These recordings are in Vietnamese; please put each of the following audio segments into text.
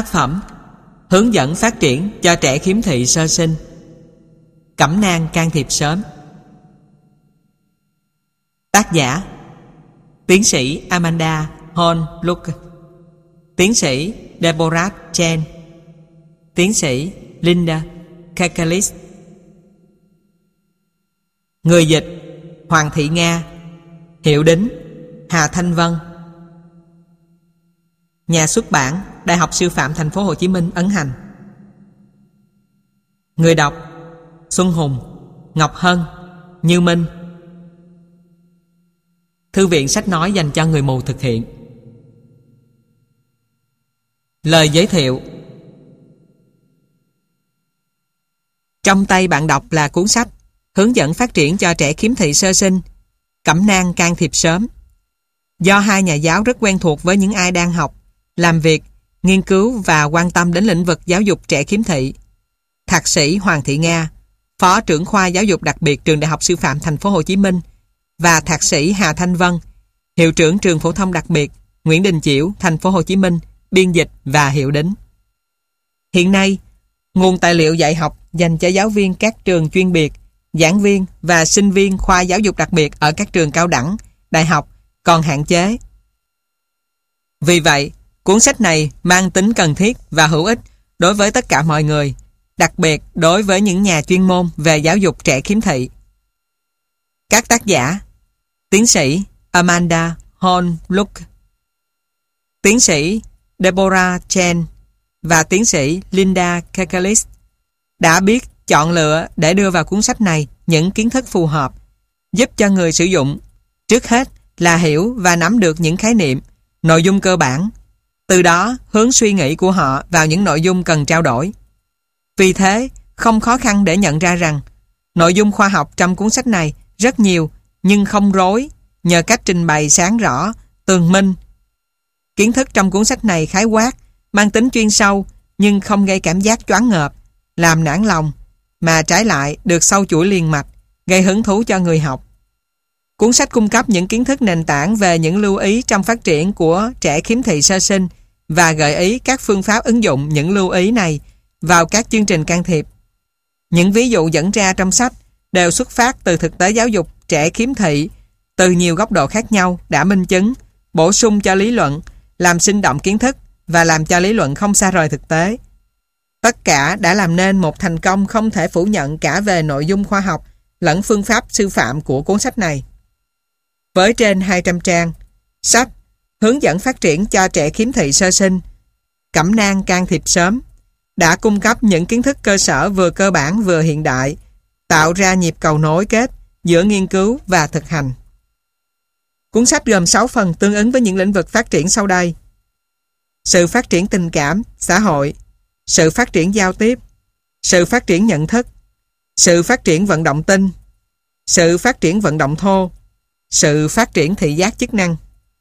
Tác phẩm hướng dẫn phát triển cho trẻ khiếm thị sơ sinh, cẩm nang can thiệp sớm. Tác giả tiến sĩ Amanda Horn-Luke, tiến sĩ Deborah Chen, tiến sĩ Linda Kakalis. Người dịch Hoàng Thị Nga, hiệu đính Hà Thanh Vân. Nhà xuất bản Đại học Sư phạm Thành phố Hồ Chí Minh ấn hành. Người đọc Xuân Hùng, Ngọc Hân, Như Minh. Thư viện sách nói dành cho người mù thực hiện. Lời giới thiệu. Trong tay bạn đọc là cuốn sách hướng dẫn phát triển cho trẻ khiếm thị sơ sinh, cẩm nang can thiệp sớm, do hai nhà giáo rất quen thuộc với những ai đang học, làm việc, nghiên cứu và quan tâm đến lĩnh vực giáo dục trẻ khiếm thị. Thạc sĩ Hoàng Thị Nga, Phó trưởng khoa giáo dục đặc biệt Trường Đại học Sư phạm Thành phố Hồ Chí Minh, và Thạc sĩ Hà Thanh Vân, Hiệu trưởng Trường Phổ thông đặc biệt Nguyễn Đình Chiểu, Thành phố Hồ Chí Minh, biên dịch và hiệu đính. Hiện nay, nguồn tài liệu dạy học dành cho giáo viên các trường chuyên biệt, giảng viên và sinh viên khoa giáo dục đặc biệt ở các trường cao đẳng, đại học còn hạn chế. Vì vậy, cuốn sách này mang tính cần thiết và hữu ích đối với tất cả mọi người, đặc biệt đối với những nhà chuyên môn về giáo dục trẻ khiếm thị. Các tác giả: tiến sĩ Amanda Horn-Luke, tiến sĩ Deborah Chen và tiến sĩ Linda Kakalis đã biết chọn lựa để đưa vào cuốn sách này những kiến thức phù hợp, giúp cho người sử dụng trước hết là hiểu và nắm được những khái niệm, nội dung cơ bản, từ đó hướng suy nghĩ của họ vào những nội dung cần trao đổi. Vì thế, không khó khăn để nhận ra rằng nội dung khoa học trong cuốn sách này rất nhiều nhưng không rối, nhờ cách trình bày sáng rõ, tường minh. Kiến thức trong cuốn sách này khái quát, mang tính chuyên sâu nhưng không gây cảm giác choáng ngợp, làm nản lòng, mà trái lại được sâu chuỗi liền mạch, gây hứng thú cho người học. Cuốn sách cung cấp những kiến thức nền tảng về những lưu ý trong phát triển của trẻ khiếm thị sơ sinh và gợi ý các phương pháp ứng dụng những lưu ý này vào các chương trình can thiệp. Những ví dụ dẫn ra trong sách đều xuất phát từ thực tế giáo dục trẻ khiếm thị từ nhiều góc độ khác nhau đã minh chứng, bổ sung cho lý luận, làm sinh động kiến thức và làm cho lý luận không xa rời thực tế. Tất cả đã làm nên một thành công không thể phủ nhận cả về nội dung khoa học lẫn phương pháp sư phạm của cuốn sách này. Với trên 200 trang, sách hướng dẫn phát triển cho trẻ khiếm thị sơ sinh, cẩm nang can thiệp sớm đã cung cấp những kiến thức cơ sở vừa cơ bản vừa hiện đại, tạo ra nhịp cầu nối kết giữa nghiên cứu và thực hành. Cuốn sách gồm 6 phần tương ứng với những lĩnh vực phát triển sau đây: sự phát triển tình cảm, xã hội, sự phát triển giao tiếp, sự phát triển nhận thức, sự phát triển vận động tinh, sự phát triển vận động thô, sự phát triển thị giác chức năng.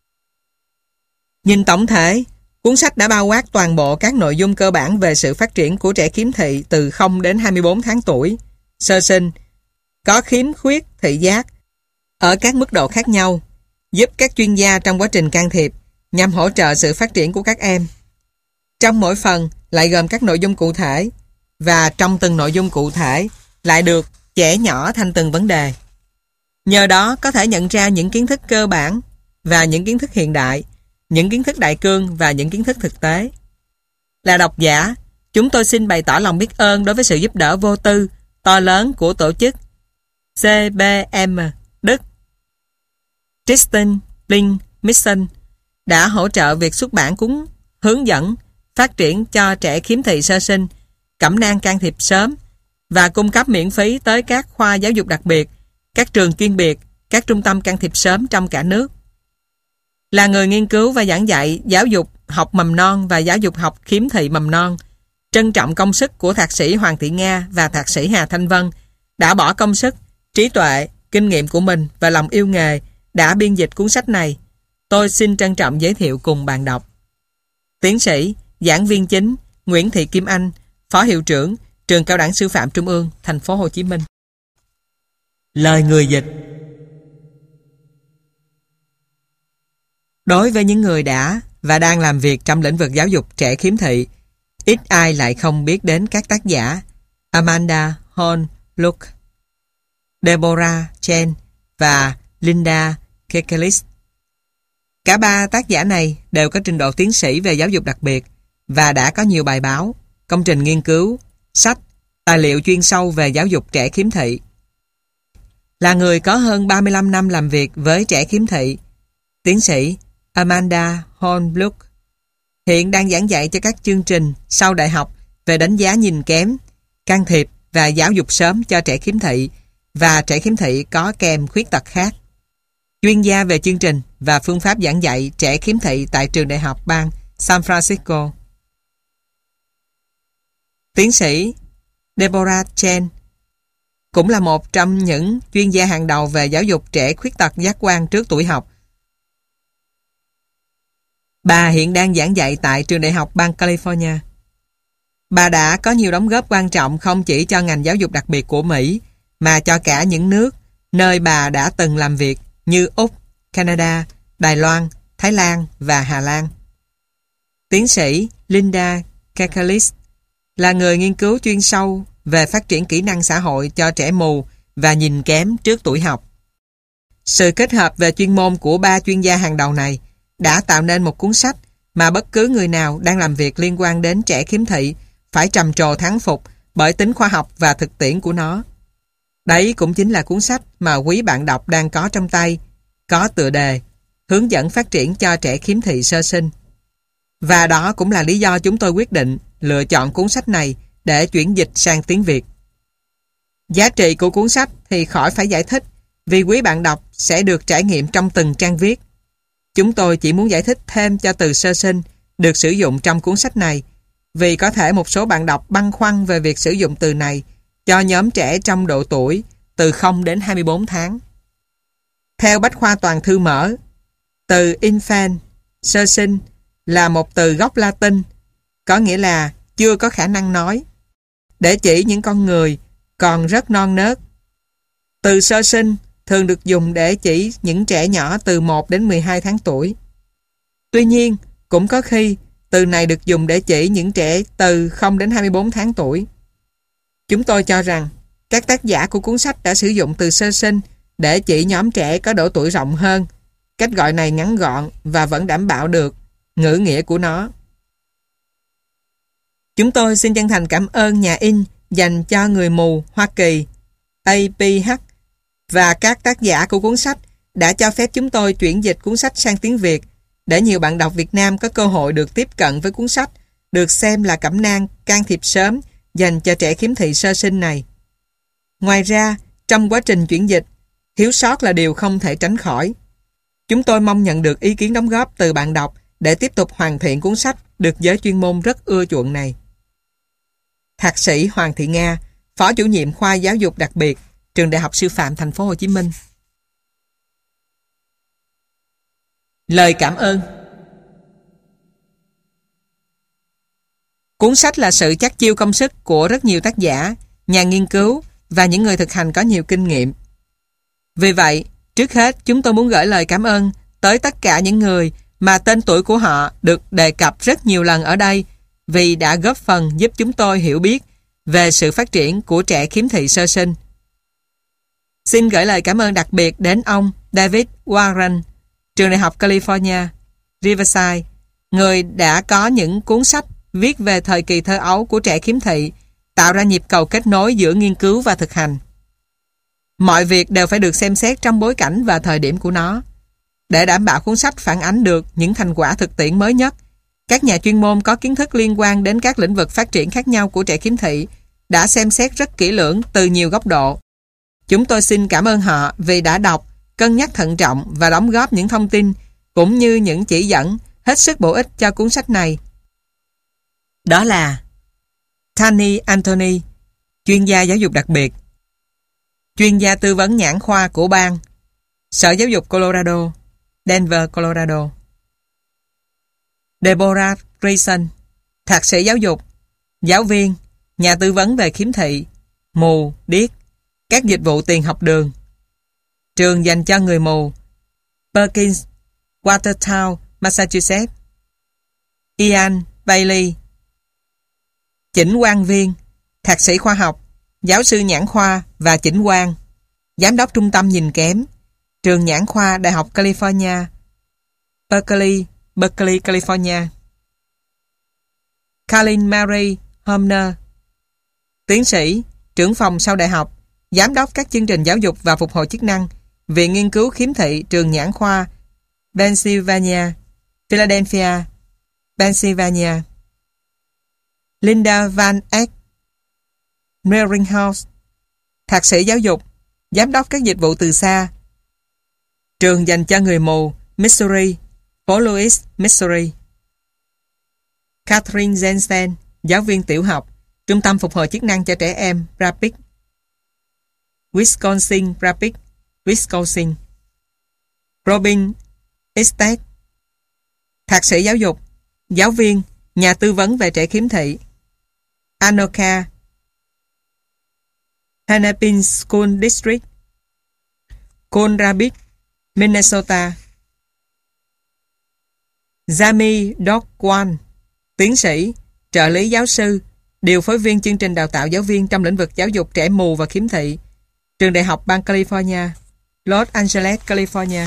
Nhìn tổng thể, cuốn sách đã bao quát toàn bộ các nội dung cơ bản về sự phát triển của trẻ khiếm thị từ 0 đến 24 tháng tuổi, sơ sinh, có khiếm khuyết thị giác ở các mức độ khác nhau, giúp các chuyên gia trong quá trình can thiệp nhằm hỗ trợ sự phát triển của các em. Trong mỗi phần lại gồm các nội dung cụ thể, và trong từng nội dung cụ thể lại được chẻ nhỏ thành từng vấn đề. Nhờ đó có thể nhận ra những kiến thức cơ bản và những kiến thức hiện đại, những kiến thức đại cương và những kiến thức thực tế. Là độc giả, chúng tôi xin bày tỏ lòng biết ơn đối với sự giúp đỡ vô tư, to lớn của tổ chức CBM Đức. Tristan Blink Mission đã hỗ trợ việc xuất bản cuốn hướng dẫn phát triển cho trẻ khiếm thị sơ sinh, cẩm nang can thiệp sớm và cung cấp miễn phí tới các khoa giáo dục đặc biệt, các trường chuyên biệt, các trung tâm can thiệp sớm trong cả nước. Là người nghiên cứu và giảng dạy giáo dục học mầm non và giáo dục học khiếm thị mầm non, trân trọng công sức của Thạc sĩ Hoàng Thị Nga và Thạc sĩ Hà Thanh Vân đã bỏ công sức, trí tuệ, kinh nghiệm của mình và lòng yêu nghề đã biên dịch cuốn sách này. Tôi xin trân trọng giới thiệu cùng bạn đọc. Tiến sĩ, giảng viên chính Nguyễn Thị Kim Anh, Phó Hiệu trưởng Trường Cao đẳng Sư phạm Trung ương, Thành phố Hồ Chí Minh. Lời người dịch. Đối với những người đã và đang làm việc trong lĩnh vực giáo dục trẻ khiếm thị, Ít ai lại không biết đến các tác giả Amanda Horn Locke, Deborah Chen và Linda Kekelis. Cả ba tác giả này đều có trình độ tiến sĩ về giáo dục đặc biệt và đã có nhiều bài báo, công trình nghiên cứu, sách, tài liệu chuyên sâu về giáo dục trẻ khiếm thị. Là người có hơn 35 năm làm việc với trẻ khiếm thị, tiến sĩ Amanda Hornbrook hiện đang giảng dạy cho các chương trình sau đại học về đánh giá nhìn kém, can thiệp và giáo dục sớm cho trẻ khiếm thị và trẻ khiếm thị có kèm khuyết tật khác. Chuyên gia về chương trình và phương pháp giảng dạy trẻ khiếm thị tại trường đại học bang San Francisco. Tiến sĩ Deborah Chen cũng là một trong những chuyên gia hàng đầu về giáo dục trẻ khuyết tật giác quan trước tuổi học. Bà hiện đang giảng dạy tại trường đại học bang California. Bà đã có nhiều đóng góp quan trọng không chỉ cho ngành giáo dục đặc biệt của Mỹ, mà cho cả những nước nơi bà đã từng làm việc như Úc, Canada, Đài Loan, Thái Lan và Hà Lan. Tiến sĩ Linda Kekelis là người nghiên cứu chuyên sâu về phát triển kỹ năng xã hội cho trẻ mù và nhìn kém trước tuổi học. Sự kết hợp về chuyên môn của ba chuyên gia hàng đầu này đã tạo nên một cuốn sách mà bất cứ người nào đang làm việc liên quan đến trẻ khiếm thị phải trầm trồ thán phục bởi tính khoa học và thực tiễn của nó. Đấy cũng chính là cuốn sách mà quý bạn đọc đang có trong tay, có tựa đề Hướng dẫn phát triển cho trẻ khiếm thị sơ sinh. Và đó cũng là lý do chúng tôi quyết định lựa chọn cuốn sách này để chuyển dịch sang tiếng Việt. Giá trị của cuốn sách thì khỏi phải giải thích, vì quý bạn đọc sẽ được trải nghiệm trong từng trang viết. Chúng tôi chỉ muốn giải thích thêm cho từ sơ sinh được sử dụng trong cuốn sách này, vì có thể một số bạn đọc băn khoăn về việc sử dụng từ này cho nhóm trẻ trong độ tuổi từ 0 đến 24 tháng. Theo Bách khoa toàn thư mở, từ infant, sơ sinh, là một từ gốc Latin, có nghĩa là chưa có khả năng nói, để chỉ những con người còn rất non nớt. Từ sơ sinh thường được dùng để chỉ những trẻ nhỏ từ 1 đến 12 tháng tuổi. Tuy nhiên, cũng có khi từ này được dùng để chỉ những trẻ từ 0 đến 24 tháng tuổi. Chúng tôi cho rằng các tác giả của cuốn sách đã sử dụng từ sơ sinh để chỉ nhóm trẻ có độ tuổi rộng hơn. Cách gọi này ngắn gọn và vẫn đảm bảo được ngữ nghĩa của nó. Chúng tôi xin chân thành cảm ơn nhà in dành cho người mù Hoa Kỳ APH và các tác giả của cuốn sách đã cho phép chúng tôi chuyển dịch cuốn sách sang tiếng Việt để nhiều bạn đọc Việt Nam có cơ hội được tiếp cận với cuốn sách được xem là cẩm nang can thiệp sớm dành cho trẻ khiếm thị sơ sinh này. Ngoài ra, trong quá trình chuyển dịch, thiếu sót là điều không thể tránh khỏi. Chúng tôi mong nhận được ý kiến đóng góp từ bạn đọc để tiếp tục hoàn thiện cuốn sách được giới chuyên môn rất ưa chuộng này. Thạc sĩ Hoàng Thị Nga, Phó chủ nhiệm khoa giáo dục đặc biệt, Trường Đại học Sư phạm Thành phố Hồ Chí Minh. Lời cảm ơn. Cuốn sách là sự chắt chiu công sức của rất nhiều tác giả, nhà nghiên cứu và những người thực hành có nhiều kinh nghiệm. Vì vậy, trước hết chúng tôi muốn gửi lời cảm ơn tới tất cả những người mà tên tuổi của họ được đề cập rất nhiều lần ở đây, vì đã góp phần giúp chúng tôi hiểu biết về sự phát triển của trẻ khiếm thị sơ sinh. Xin gửi lời cảm ơn đặc biệt đến ông David Warren, Trường Đại học California, Riverside, người đã có những cuốn sách viết về thời kỳ thơ ấu của trẻ khiếm thị, tạo ra nhịp cầu kết nối giữa nghiên cứu và thực hành. Mọi việc đều phải được xem xét trong bối cảnh và thời điểm của nó. Để đảm bảo cuốn sách phản ánh được những thành quả thực tiễn mới nhất, các nhà chuyên môn có kiến thức liên quan đến các lĩnh vực phát triển khác nhau của trẻ khiếm thị đã xem xét rất kỹ lưỡng từ nhiều góc độ. Chúng tôi xin cảm ơn họ vì đã đọc, cân nhắc thận trọng và đóng góp những thông tin cũng như những chỉ dẫn hết sức bổ ích cho cuốn sách này. Đó là Tani Anthony, chuyên gia giáo dục đặc biệt, chuyên gia tư vấn nhãn khoa của bang, Sở Giáo dục Colorado, Denver, Colorado. Deborah Grayson, thạc sĩ giáo dục, giáo viên, nhà tư vấn về khiếm thị, mù, điếc, các dịch vụ tiền học đường. Trường dành cho người mù, Perkins, Watertown, Massachusetts. Ian Bailey, chỉnh quang viên, thạc sĩ khoa học, giáo sư nhãn khoa và chỉnh quang, giám đốc trung tâm nhìn kém, trường nhãn khoa Đại học California, Berkeley, California. Colin Mary Homner, tiến sĩ, trưởng phòng sau đại học, giám đốc các chương trình giáo dục và phục hồi chức năng, Viện Nghiên cứu Khiếm thị, trường nhãn khoa Pennsylvania, Philadelphia, Pennsylvania. Linda Van Eck Meringhouse, thạc sĩ giáo dục, giám đốc các dịch vụ từ xa, trường dành cho người mù, Missouri, phố Louis, Missouri. Catherine Jensen, giáo viên tiểu học, trung tâm phục hồi chức năng cho trẻ em, Rapid, Wisconsin, Rapid, Wisconsin. Robin Estate, thạc sĩ giáo dục, giáo viên, nhà tư vấn về trẻ khiếm thị, Anoka, Hennepin School District, Coon Rapids, Minnesota. Jamie Dogwan, tiến sĩ, trợ lý giáo sư, điều phối viên chương trình đào tạo giáo viên trong lĩnh vực giáo dục trẻ mù và khiếm thị, trường đại học bang California, Los Angeles, California.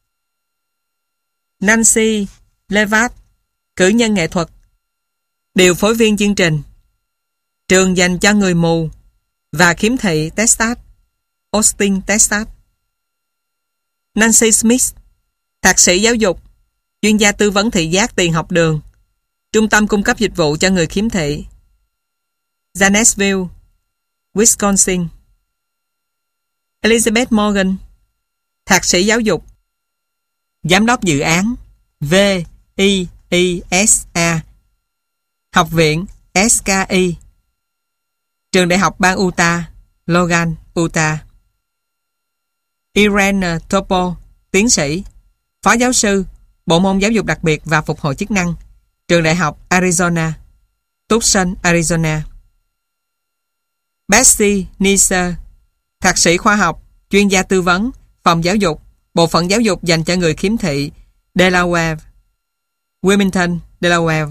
Nancy Levat, cử nhân nghệ thuật, điều phối viên chương trình, trường dành cho người mù và khiếm thị, Texas, Austin, Texas. Nancy Smith, thạc sĩ giáo dục, chuyên gia tư vấn thị giác tiền học đường, trung tâm cung cấp dịch vụ cho người khiếm thị, Janesville, Wisconsin. Elizabeth Morgan, thạc sĩ giáo dục, giám đốc dự án VIESA, học viện SKI, trường đại học bang Utah, Logan, Utah. Irene Topo, tiến sĩ, phó giáo sư, bộ môn giáo dục đặc biệt và phục hồi chức năng, trường đại học Arizona, Tucson, Arizona. Betsy Neeser, thạc sĩ khoa học, chuyên gia tư vấn, phòng giáo dục, bộ phận giáo dục dành cho người khiếm thị, Delaware, Wilmington, Delaware.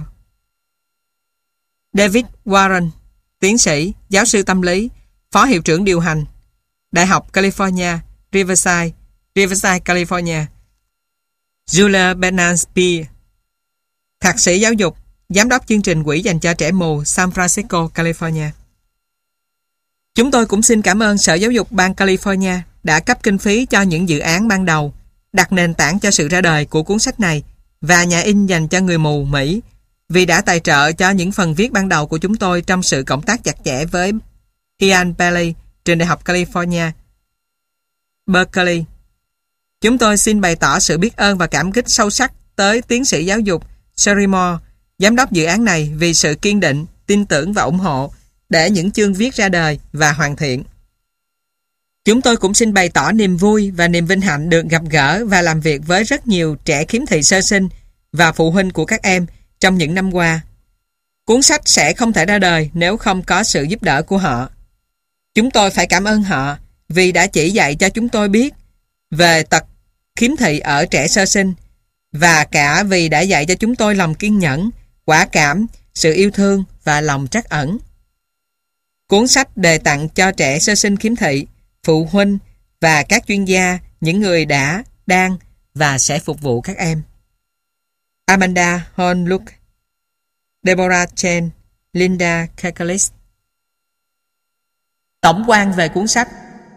David Warren, tiến sĩ, giáo sư tâm lý, phó hiệu trưởng điều hành, Đại học California, Riverside, California. Julia Bernard-Spear, thạc sĩ giáo dục, giám đốc chương trình quỹ dành cho trẻ mù, San Francisco, California. Chúng tôi cũng xin cảm ơn Sở Giáo dục bang California đã cấp kinh phí cho những dự án ban đầu, đặt nền tảng cho sự ra đời của cuốn sách này, và nhà in dành cho người mù Mỹ, vì đã tài trợ cho những phần viết ban đầu của chúng tôi trong sự cộng tác chặt chẽ với Ian Bailey, trường Đại học California, Berkeley. Chúng tôi xin bày tỏ sự biết ơn và cảm kích sâu sắc tới tiến sĩ giáo dục Sherry Moore, giám đốc dự án này, vì sự kiên định, tin tưởng và ủng hộ để những chương viết ra đời và hoàn thiện. Chúng tôi cũng xin bày tỏ niềm vui và niềm vinh hạnh được gặp gỡ và làm việc với rất nhiều trẻ khiếm thị sơ sinh và phụ huynh của các em trong những năm qua. Cuốn sách sẽ không thể ra đời nếu không có sự giúp đỡ của họ. Chúng tôi phải cảm ơn họ vì đã chỉ dạy cho chúng tôi biết về tật khiếm thị ở trẻ sơ sinh, và cả vì đã dạy cho chúng tôi lòng kiên nhẫn, quả cảm, sự yêu thương và lòng trắc ẩn. Cuốn sách đề tặng cho trẻ sơ sinh khiếm thị, phụ huynh và các chuyên gia, những người đã, đang và sẽ phục vụ các em. Amanda Hornluck, Deborah Chen, Linda Kakalis. Tổng quan về cuốn sách.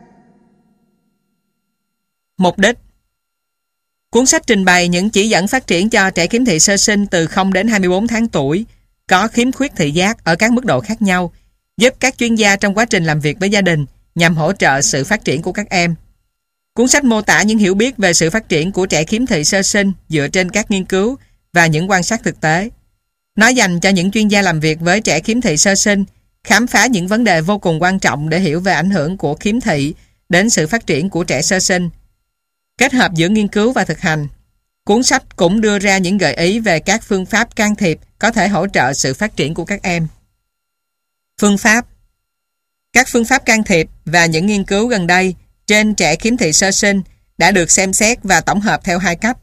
Mục đích. Cuốn sách trình bày những chỉ dẫn phát triển cho trẻ khiếm thị sơ sinh từ 0 đến 24 tháng tuổi, có khiếm khuyết thị giác ở các mức độ khác nhau, giúp các chuyên gia trong quá trình làm việc với gia đình nhằm hỗ trợ sự phát triển của các em. Cuốn sách mô tả những hiểu biết về sự phát triển của trẻ khiếm thị sơ sinh dựa trên các nghiên cứu và những quan sát thực tế. Nó dành cho những chuyên gia làm việc với trẻ khiếm thị sơ sinh, khám phá những vấn đề vô cùng quan trọng để hiểu về ảnh hưởng của khiếm thị đến sự phát triển của trẻ sơ sinh. Kết hợp giữa nghiên cứu và thực hành, cuốn sách cũng đưa ra những gợi ý về các phương pháp can thiệp có thể hỗ trợ sự phát triển của các em. Phương pháp. Các phương pháp can thiệp và những nghiên cứu gần đây trên trẻ khiếm thị sơ sinh đã được xem xét và tổng hợp theo hai cách.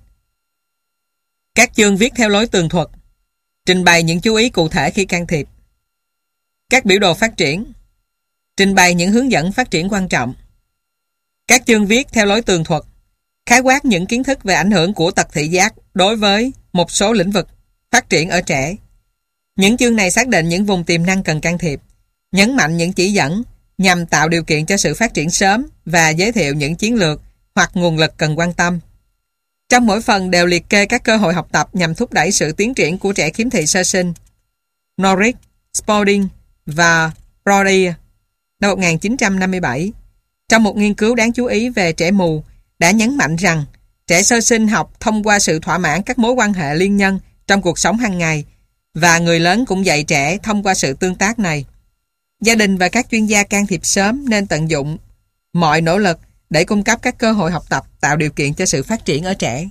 Các chương viết theo lối tường thuật, trình bày những chú ý cụ thể khi can thiệp. Các biểu đồ phát triển. Trình bày những hướng dẫn phát triển quan trọng. Các chương viết theo lối tường thuật, khái quát những kiến thức về ảnh hưởng của tật thị giác đối với một số lĩnh vực phát triển ở trẻ. Những chương này xác định những vùng tiềm năng cần can thiệp, nhấn mạnh những chỉ dẫn nhằm tạo điều kiện cho sự phát triển sớm và giới thiệu những chiến lược hoặc nguồn lực cần quan tâm. Trong mỗi phần đều liệt kê các cơ hội học tập nhằm thúc đẩy sự tiến triển của trẻ khiếm thị sơ sinh. Norris, Spalding và Brody năm 1957 trong một nghiên cứu đáng chú ý về trẻ mù đã nhấn mạnh rằng trẻ sơ sinh học thông qua sự thỏa mãn các mối quan hệ liên nhân trong cuộc sống hàng ngày, và người lớn cũng dạy trẻ thông qua sự tương tác này. Gia đình và các chuyên gia can thiệp sớm nên tận dụng mọi nỗ lực để cung cấp các cơ hội học tập tạo điều kiện cho sự phát triển ở trẻ.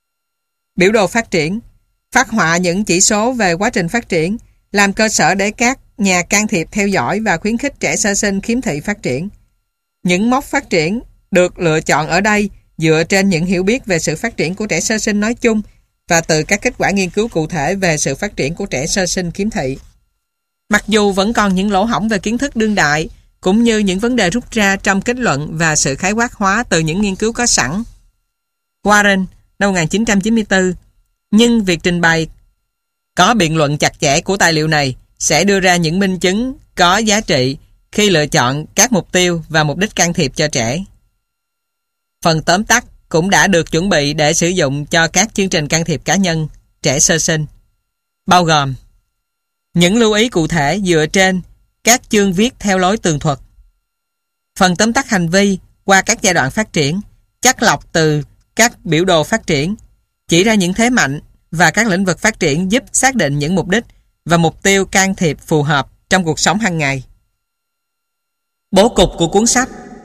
Biểu đồ phát triển phát họa những chỉ số về quá trình phát triển, làm cơ sở để các nhà can thiệp theo dõi và khuyến khích trẻ sơ sinh khiếm thị phát triển. Những mốc phát triển được lựa chọn ở đây dựa trên những hiểu biết về sự phát triển của trẻ sơ sinh nói chung và từ các kết quả nghiên cứu cụ thể về sự phát triển của trẻ sơ sinh khiếm thị. Mặc dù vẫn còn những lỗ hổng về kiến thức đương đại, cũng như những vấn đề rút ra trong kết luận và sự khái quát hóa từ những nghiên cứu có sẵn. Warren, năm 1994, nhưng việc trình bày có biện luận chặt chẽ của tài liệu này sẽ đưa ra những minh chứng có giá trị khi lựa chọn các mục tiêu và mục đích can thiệp cho trẻ. Phần tóm tắt cũng đã được chuẩn bị để sử dụng cho các chương trình can thiệp cá nhân trẻ sơ sinh, bao gồm những lưu ý cụ thể dựa trên các chương viết theo lối tường thuật, phần tóm tắt hành vi qua các giai đoạn phát triển, chắt lọc từ các biểu đồ phát triển, chỉ ra những thế mạnh và các lĩnh vực phát triển giúp xác định những mục đích và mục tiêu can thiệp phù hợp trong cuộc sống hàng ngày. Bố cục của cuốn sách.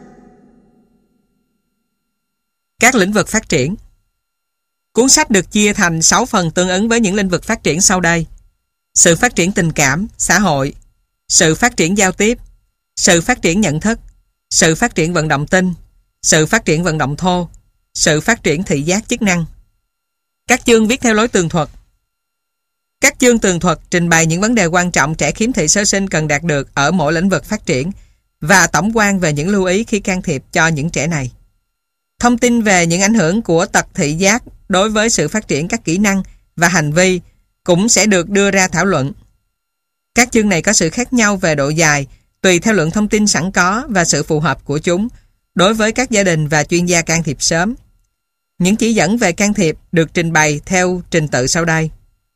Các lĩnh vực phát triển. Cuốn sách được chia thành 6 phần tương ứng với những lĩnh vực phát triển sau đây: sự phát triển tình cảm, xã hội, sự phát triển giao tiếp, sự phát triển nhận thức, sự phát triển vận động tinh, sự phát triển vận động thô, sự phát triển thị giác chức năng. Các chương viết theo lối tường thuật. Các chương tường thuật trình bày những vấn đề quan trọng trẻ khiếm thị sơ sinh cần đạt được ở mỗi lĩnh vực phát triển và tổng quan về những lưu ý khi can thiệp cho những trẻ này. Thông tin về những ảnh hưởng của tật thị giác đối với sự phát triển các kỹ năng và hành vi cũng sẽ được đưa ra thảo luận. Các chương này có sự khác nhau về độ dài tùy theo lượng thông tin sẵn có và sự phù hợp của chúng đối với các gia đình và chuyên gia can thiệp sớm. Những chỉ dẫn về can thiệp được trình bày theo trình tự sau đây.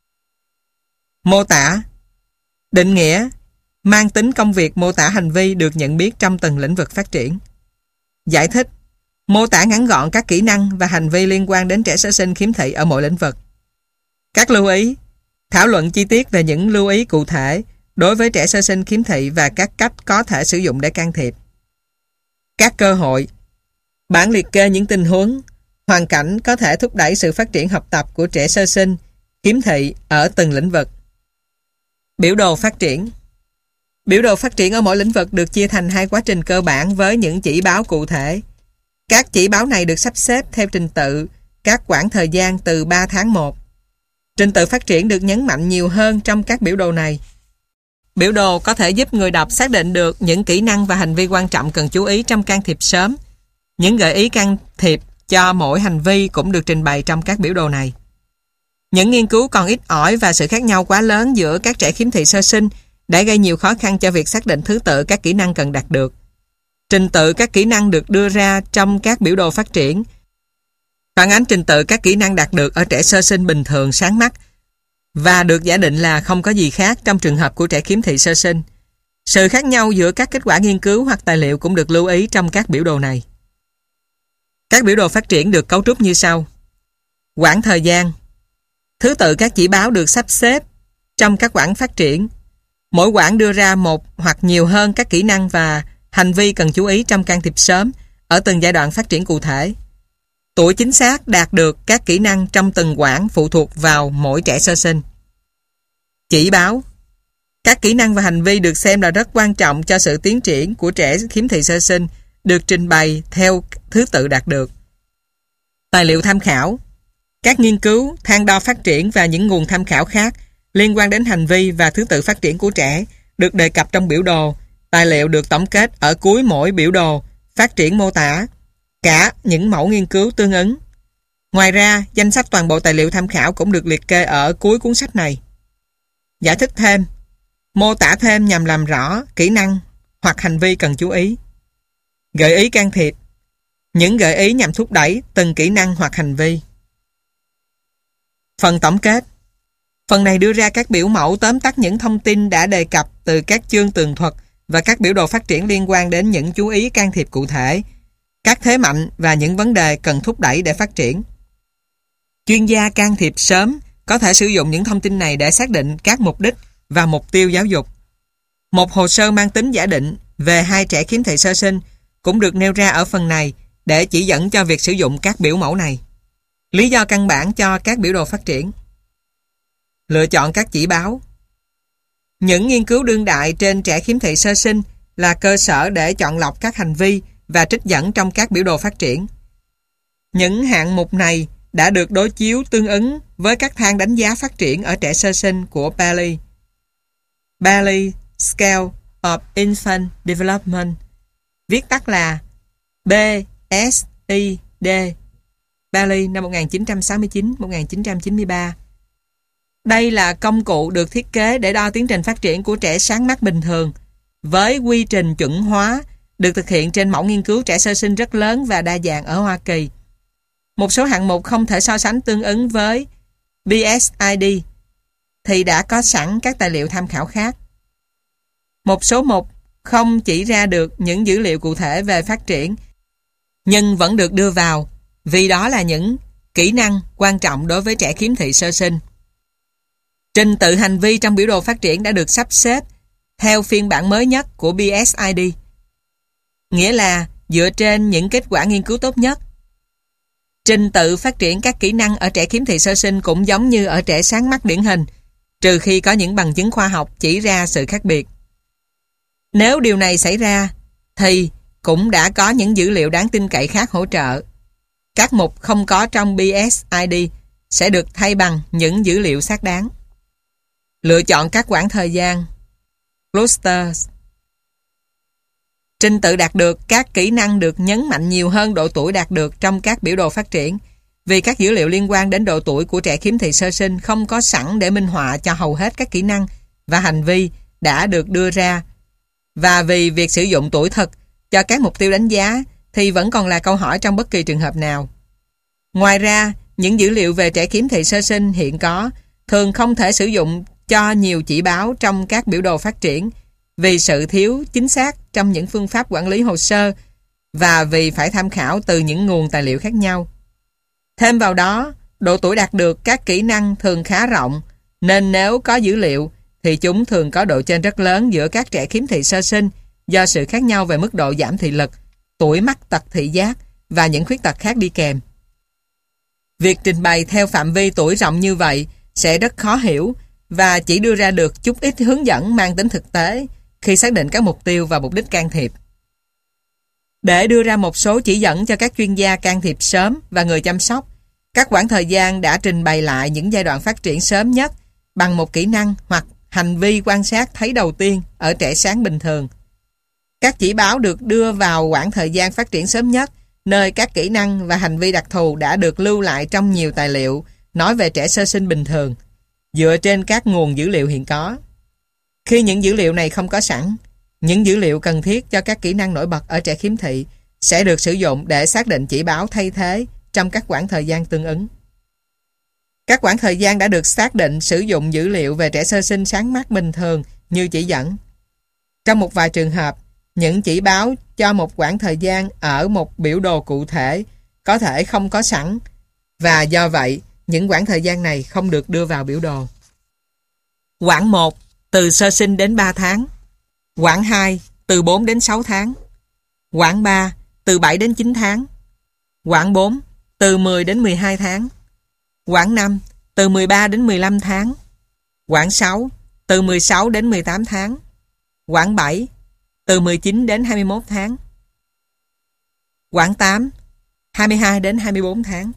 Mô tả, định nghĩa, mang tính công việc mô tả hành vi được nhận biết trong từng lĩnh vực phát triển. Giải thích, mô tả ngắn gọn các kỹ năng và hành vi liên quan đến trẻ sơ sinh khiếm thị ở mỗi lĩnh vực. Các lưu ý, thảo luận chi tiết về những lưu ý cụ thể đối với trẻ sơ sinh khiếm thị và các cách có thể sử dụng để can thiệp. Các cơ hội, bản liệt kê những tình huống, hoàn cảnh có thể thúc đẩy sự phát triển học tập của trẻ sơ sinh khiếm thị ở từng lĩnh vực. Biểu đồ phát triển. Biểu đồ phát triển ở mỗi lĩnh vực được chia thành 2 quá trình cơ bản với những chỉ báo cụ thể. Các chỉ báo này được sắp xếp theo trình tự các quãng thời gian từ 3 tháng 1. Trình tự phát triển được nhấn mạnh nhiều hơn trong các biểu đồ này. Biểu đồ có thể giúp người đọc xác định được những kỹ năng và hành vi quan trọng cần chú ý trong can thiệp sớm. Những gợi ý can thiệp cho mỗi hành vi cũng được trình bày trong các biểu đồ này. Những nghiên cứu còn ít ỏi và sự khác nhau quá lớn giữa các trẻ khiếm thị sơ sinh đã gây nhiều khó khăn cho việc xác định thứ tự các kỹ năng cần đạt được. Trình tự các kỹ năng được đưa ra trong các biểu đồ phát triển phản ánh trình tự các kỹ năng đạt được ở trẻ sơ sinh bình thường sáng mắt và được giả định là không có gì khác trong trường hợp của trẻ khiếm thị sơ sinh. Sự khác nhau giữa các kết quả nghiên cứu hoặc tài liệu cũng được lưu ý trong các biểu đồ này. Các biểu đồ phát triển được cấu trúc như sau. Quãng thời gian. Thứ tự các chỉ báo được sắp xếp trong các quãng phát triển. Mỗi quãng đưa ra một hoặc nhiều hơn các kỹ năng và hành vi cần chú ý trong can thiệp sớm ở từng giai đoạn phát triển cụ thể. Tuổi chính xác đạt được các kỹ năng trong từng quãng phụ thuộc vào mỗi trẻ sơ sinh. Chỉ báo. Các kỹ năng và hành vi được xem là rất quan trọng cho sự tiến triển của trẻ khiếm thị sơ sinh được trình bày theo thứ tự đạt được. Tài liệu tham khảo. Các nghiên cứu, thang đo phát triển và những nguồn tham khảo khác liên quan đến hành vi và thứ tự phát triển của trẻ được đề cập trong biểu đồ. Tài liệu được tổng kết ở cuối mỗi biểu đồ, phát triển mô tả cả những mẫu nghiên cứu tương ứng. Ngoài ra, danh sách toàn bộ tài liệu tham khảo cũng được liệt kê ở cuối cuốn sách này. Giải thích thêm, mô tả thêm nhằm làm rõ kỹ năng hoặc hành vi cần chú ý. Gợi ý can thiệp, những gợi ý nhằm thúc đẩy từng kỹ năng hoặc hành vi. Phần tổng kết. Phần này đưa ra các biểu mẫu tóm tắt những thông tin đã đề cập từ các chương tường thuật và các biểu đồ phát triển liên quan đến những chú ý can thiệp cụ thể, các thế mạnh và những vấn đề cần thúc đẩy để phát triển. Chuyên gia can thiệp sớm có thể sử dụng những thông tin này để xác định các mục đích và mục tiêu giáo dục. Một hồ sơ mang tính giả định về 2 trẻ khiếm thị sơ sinh cũng được nêu ra ở phần này để chỉ dẫn cho việc sử dụng các biểu mẫu này. Lý do căn bản cho các biểu đồ phát triển. Lựa chọn các chỉ báo. Những nghiên cứu đương đại trên trẻ khiếm thị sơ sinh là cơ sở để chọn lọc các hành vi và trích dẫn trong các biểu đồ phát triển. Những hạng mục này đã được đối chiếu tương ứng với các thang đánh giá phát triển ở trẻ sơ sinh của Bailey. Bailey Scale of Infant Development, viết tắt là BSID, Bailey năm 1969-1993. Đây là công cụ được thiết kế để đo tiến trình phát triển của trẻ sáng mắt bình thường, với quy trình chuẩn hóa được thực hiện trên mẫu nghiên cứu trẻ sơ sinh rất lớn và đa dạng ở Hoa Kỳ. Một số hạng mục không thể so sánh tương ứng với BSID thì đã có sẵn các tài liệu tham khảo khác. Một số mục không chỉ ra được những dữ liệu cụ thể về phát triển, nhưng vẫn được đưa vào vì đó là những kỹ năng quan trọng đối với trẻ khiếm thị sơ sinh. Trình tự hành vi trong biểu đồ phát triển đã được sắp xếp theo phiên bản mới nhất của BSID, nghĩa là dựa trên những kết quả nghiên cứu tốt nhất. Trình tự phát triển các kỹ năng ở trẻ khiếm thị sơ sinh cũng giống như ở trẻ sáng mắt điển hình, trừ khi có những bằng chứng khoa học chỉ ra sự khác biệt. Nếu điều này xảy ra, thì cũng đã có những dữ liệu đáng tin cậy khác hỗ trợ. Các mục không có trong BSID sẽ được thay bằng những dữ liệu xác đáng. Lựa chọn các quãng thời gian clusters. Trình tự đạt được các kỹ năng được nhấn mạnh nhiều hơn độ tuổi đạt được trong các biểu đồ phát triển, vì các dữ liệu liên quan đến độ tuổi của trẻ khiếm thị sơ sinh không có sẵn để minh họa cho hầu hết các kỹ năng và hành vi đã được đưa ra, và vì việc sử dụng tuổi thực cho các mục tiêu đánh giá thì vẫn còn là câu hỏi trong bất kỳ trường hợp nào. Ngoài ra, những dữ liệu về trẻ khiếm thị sơ sinh hiện có thường không thể sử dụng cho nhiều chỉ báo trong các biểu đồ phát triển vì sự thiếu chính xác trong những phương pháp quản lý hồ sơ và vì phải tham khảo từ những nguồn tài liệu khác nhau. Thêm vào đó, độ tuổi đạt được các kỹ năng thường khá rộng, nên nếu có dữ liệu thì chúng thường có độ chênh rất lớn giữa các trẻ khiếm thị sơ sinh do sự khác nhau về mức độ giảm thị lực, tuổi mắc tật thị giác và những khuyết tật khác đi kèm. Việc trình bày theo phạm vi tuổi rộng như vậy sẽ rất khó hiểu và chỉ đưa ra được chút ít hướng dẫn mang tính thực tế khi xác định các mục tiêu và mục đích can thiệp. Để đưa ra một số chỉ dẫn cho các chuyên gia can thiệp sớm và người chăm sóc, các quãng thời gian đã trình bày lại những giai đoạn phát triển sớm nhất bằng một kỹ năng hoặc hành vi quan sát thấy đầu tiên ở trẻ sáng bình thường. Các chỉ báo được đưa vào quãng thời gian phát triển sớm nhất, nơi các kỹ năng và hành vi đặc thù đã được lưu lại trong nhiều tài liệu nói về trẻ sơ sinh bình thường, dựa trên các nguồn dữ liệu hiện có. Khi những dữ liệu này không có sẵn, những dữ liệu cần thiết cho các kỹ năng nổi bật ở trẻ khiếm thị sẽ được sử dụng để xác định chỉ báo thay thế trong các quãng thời gian tương ứng. Các quãng thời gian đã được xác định sử dụng dữ liệu về trẻ sơ sinh sáng mắt bình thường như chỉ dẫn. Trong một vài trường hợp, những chỉ báo cho một quãng thời gian ở một biểu đồ cụ thể có thể không có sẵn, và do vậy, những quãng thời gian này không được đưa vào biểu đồ. Quãng 1, từ sơ sinh đến 3 tháng. Quãng 2, từ 4 đến 6 tháng. Quãng 3, từ 7 đến 9 tháng. Quãng 4, từ 10 đến 12 tháng. Quãng 5, từ 13 đến 15 tháng. Quãng 6, từ 16 đến 18 tháng. Quãng 7, từ 19 đến 21 tháng. Quãng 8, 22 đến 24 tháng.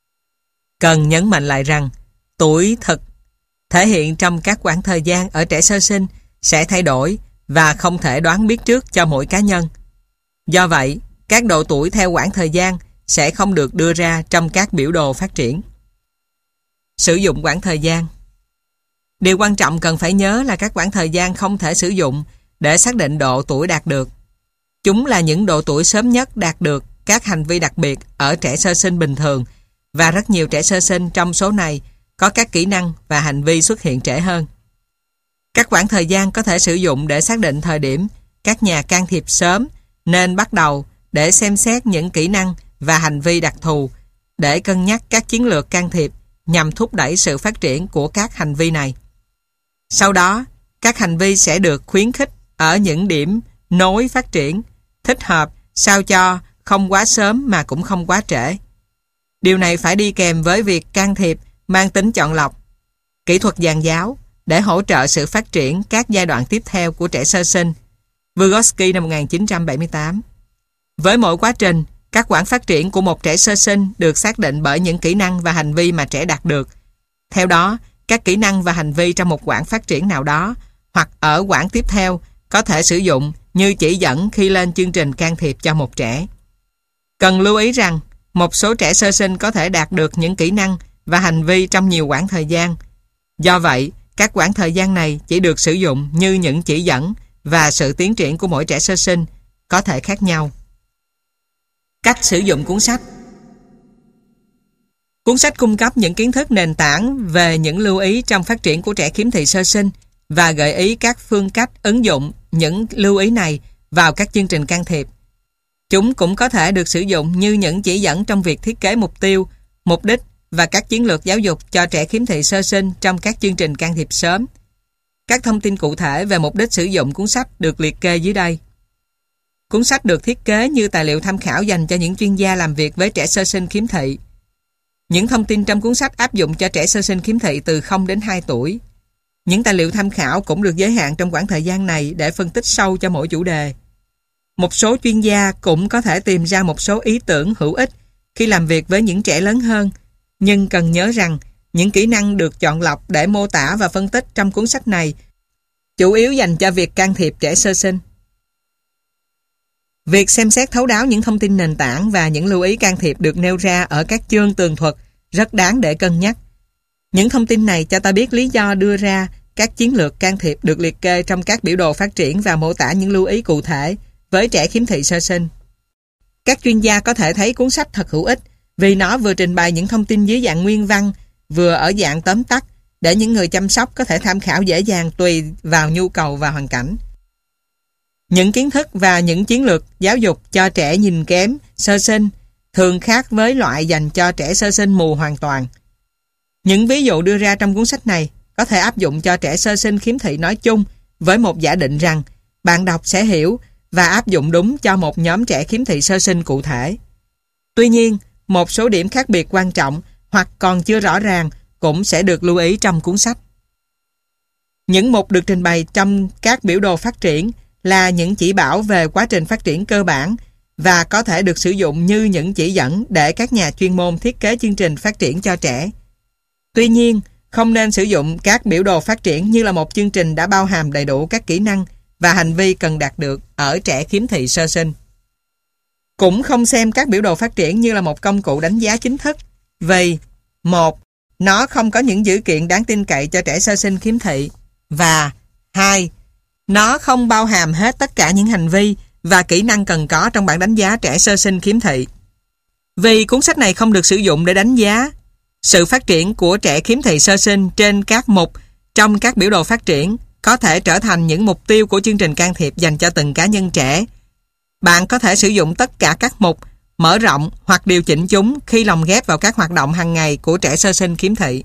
Cần nhấn mạnh lại rằng tuổi thực thể hiện trong các quãng thời gian ở trẻ sơ sinh sẽ thay đổi và không thể đoán biết trước cho mỗi cá nhân. Do vậy, các độ tuổi theo quãng thời gian sẽ không được đưa ra trong các biểu đồ phát triển. Sử dụng quãng thời gian. Điều quan trọng cần phải nhớ là các quãng thời gian không thể sử dụng để xác định độ tuổi đạt được. Chúng là những độ tuổi sớm nhất đạt được các hành vi đặc biệt ở trẻ sơ sinh bình thường, và rất nhiều trẻ sơ sinh trong số này có các kỹ năng và hành vi xuất hiện trễ hơn. Các quãng thời gian có thể sử dụng để xác định thời điểm các nhà can thiệp sớm nên bắt đầu để xem xét những kỹ năng và hành vi đặc thù để cân nhắc các chiến lược can thiệp nhằm thúc đẩy sự phát triển của các hành vi này. Sau đó, các hành vi sẽ được khuyến khích ở những điểm nối phát triển thích hợp sao cho không quá sớm mà cũng không quá trễ. Điều này phải đi kèm với việc can thiệp mang tính chọn lọc, kỹ thuật dàn giáo để hỗ trợ sự phát triển các giai đoạn tiếp theo của trẻ sơ sinh. Vygotsky năm 1978. Với mỗi quá trình, các quãng phát triển của một trẻ sơ sinh được xác định bởi những kỹ năng và hành vi mà trẻ đạt được. Theo đó, các kỹ năng và hành vi trong một quãng phát triển nào đó hoặc ở quãng tiếp theo có thể sử dụng như chỉ dẫn khi lên chương trình can thiệp cho một trẻ. Cần lưu ý rằng, một số trẻ sơ sinh có thể đạt được những kỹ năng và hành vi trong nhiều quãng thời gian. Do vậy, các quãng thời gian này chỉ được sử dụng như những chỉ dẫn và sự tiến triển của mỗi trẻ sơ sinh có thể khác nhau. Cách sử dụng cuốn sách. Cuốn sách cung cấp những kiến thức nền tảng về những lưu ý trong phát triển của trẻ khiếm thị sơ sinh và gợi ý các phương cách ứng dụng những lưu ý này vào các chương trình can thiệp. Chúng cũng có thể được sử dụng như những chỉ dẫn trong việc thiết kế mục tiêu, mục đích và các chiến lược giáo dục cho trẻ khiếm thị sơ sinh trong các chương trình can thiệp sớm. Các thông tin cụ thể về mục đích sử dụng cuốn sách được liệt kê dưới đây. Cuốn sách được thiết kế như tài liệu tham khảo dành cho những chuyên gia làm việc với trẻ sơ sinh khiếm thị. Những thông tin trong cuốn sách áp dụng cho trẻ sơ sinh khiếm thị từ 0 đến 2 tuổi. Những tài liệu tham khảo cũng được giới hạn trong khoảng thời gian này để phân tích sâu cho mỗi chủ đề. Một số chuyên gia cũng có thể tìm ra một số ý tưởng hữu ích khi làm việc với những trẻ lớn hơn, nhưng cần nhớ rằng những kỹ năng được chọn lọc để mô tả và phân tích trong cuốn sách này chủ yếu dành cho việc can thiệp trẻ sơ sinh. Việc xem xét thấu đáo những thông tin nền tảng và những lưu ý can thiệp được nêu ra ở các chương tường thuật rất đáng để cân nhắc. Những thông tin này cho ta biết lý do đưa ra các chiến lược can thiệp được liệt kê trong các biểu đồ phát triển và mô tả những lưu ý cụ thể với trẻ khiếm thị sơ sinh. Các chuyên gia có thể thấy cuốn sách thật hữu ích vì nó vừa trình bày những thông tin dưới dạng nguyên văn, vừa ở dạng tóm tắt để những người chăm sóc có thể tham khảo dễ dàng tùy vào nhu cầu và hoàn cảnh. Những kiến thức và những chiến lược giáo dục cho trẻ nhìn kém, sơ sinh thường khác với loại dành cho trẻ sơ sinh mù hoàn toàn. Những ví dụ đưa ra trong cuốn sách này có thể áp dụng cho trẻ sơ sinh khiếm thị nói chung với một giả định rằng bạn đọc sẽ hiểu và áp dụng đúng cho một nhóm trẻ khiếm thị sơ sinh cụ thể. Tuy nhiên, một số điểm khác biệt quan trọng hoặc còn chưa rõ ràng cũng sẽ được lưu ý trong cuốn sách. Những mục được trình bày trong các biểu đồ phát triển là những chỉ bảo về quá trình phát triển cơ bản và có thể được sử dụng như những chỉ dẫn để các nhà chuyên môn thiết kế chương trình phát triển cho trẻ. Tuy nhiên, không nên sử dụng các biểu đồ phát triển như là một chương trình đã bao hàm đầy đủ các kỹ năng và hành vi cần đạt được ở trẻ khiếm thị sơ sinh. Cũng không xem các biểu đồ phát triển như là một công cụ đánh giá chính thức vì 1. Nó không có những dữ kiện đáng tin cậy cho trẻ sơ sinh khiếm thị và 2. Nó không bao hàm hết tất cả những hành vi và kỹ năng cần có trong bảng đánh giá trẻ sơ sinh khiếm thị. Vì cuốn sách này không được sử dụng để đánh giá sự phát triển của trẻ khiếm thị sơ sinh trên các mục trong các biểu đồ phát triển có thể trở thành những mục tiêu của chương trình can thiệp dành cho từng cá nhân trẻ. Bạn có thể sử dụng tất cả các mục, mở rộng hoặc điều chỉnh chúng khi lồng ghép vào các hoạt động hàng ngày của trẻ sơ sinh khiếm thị.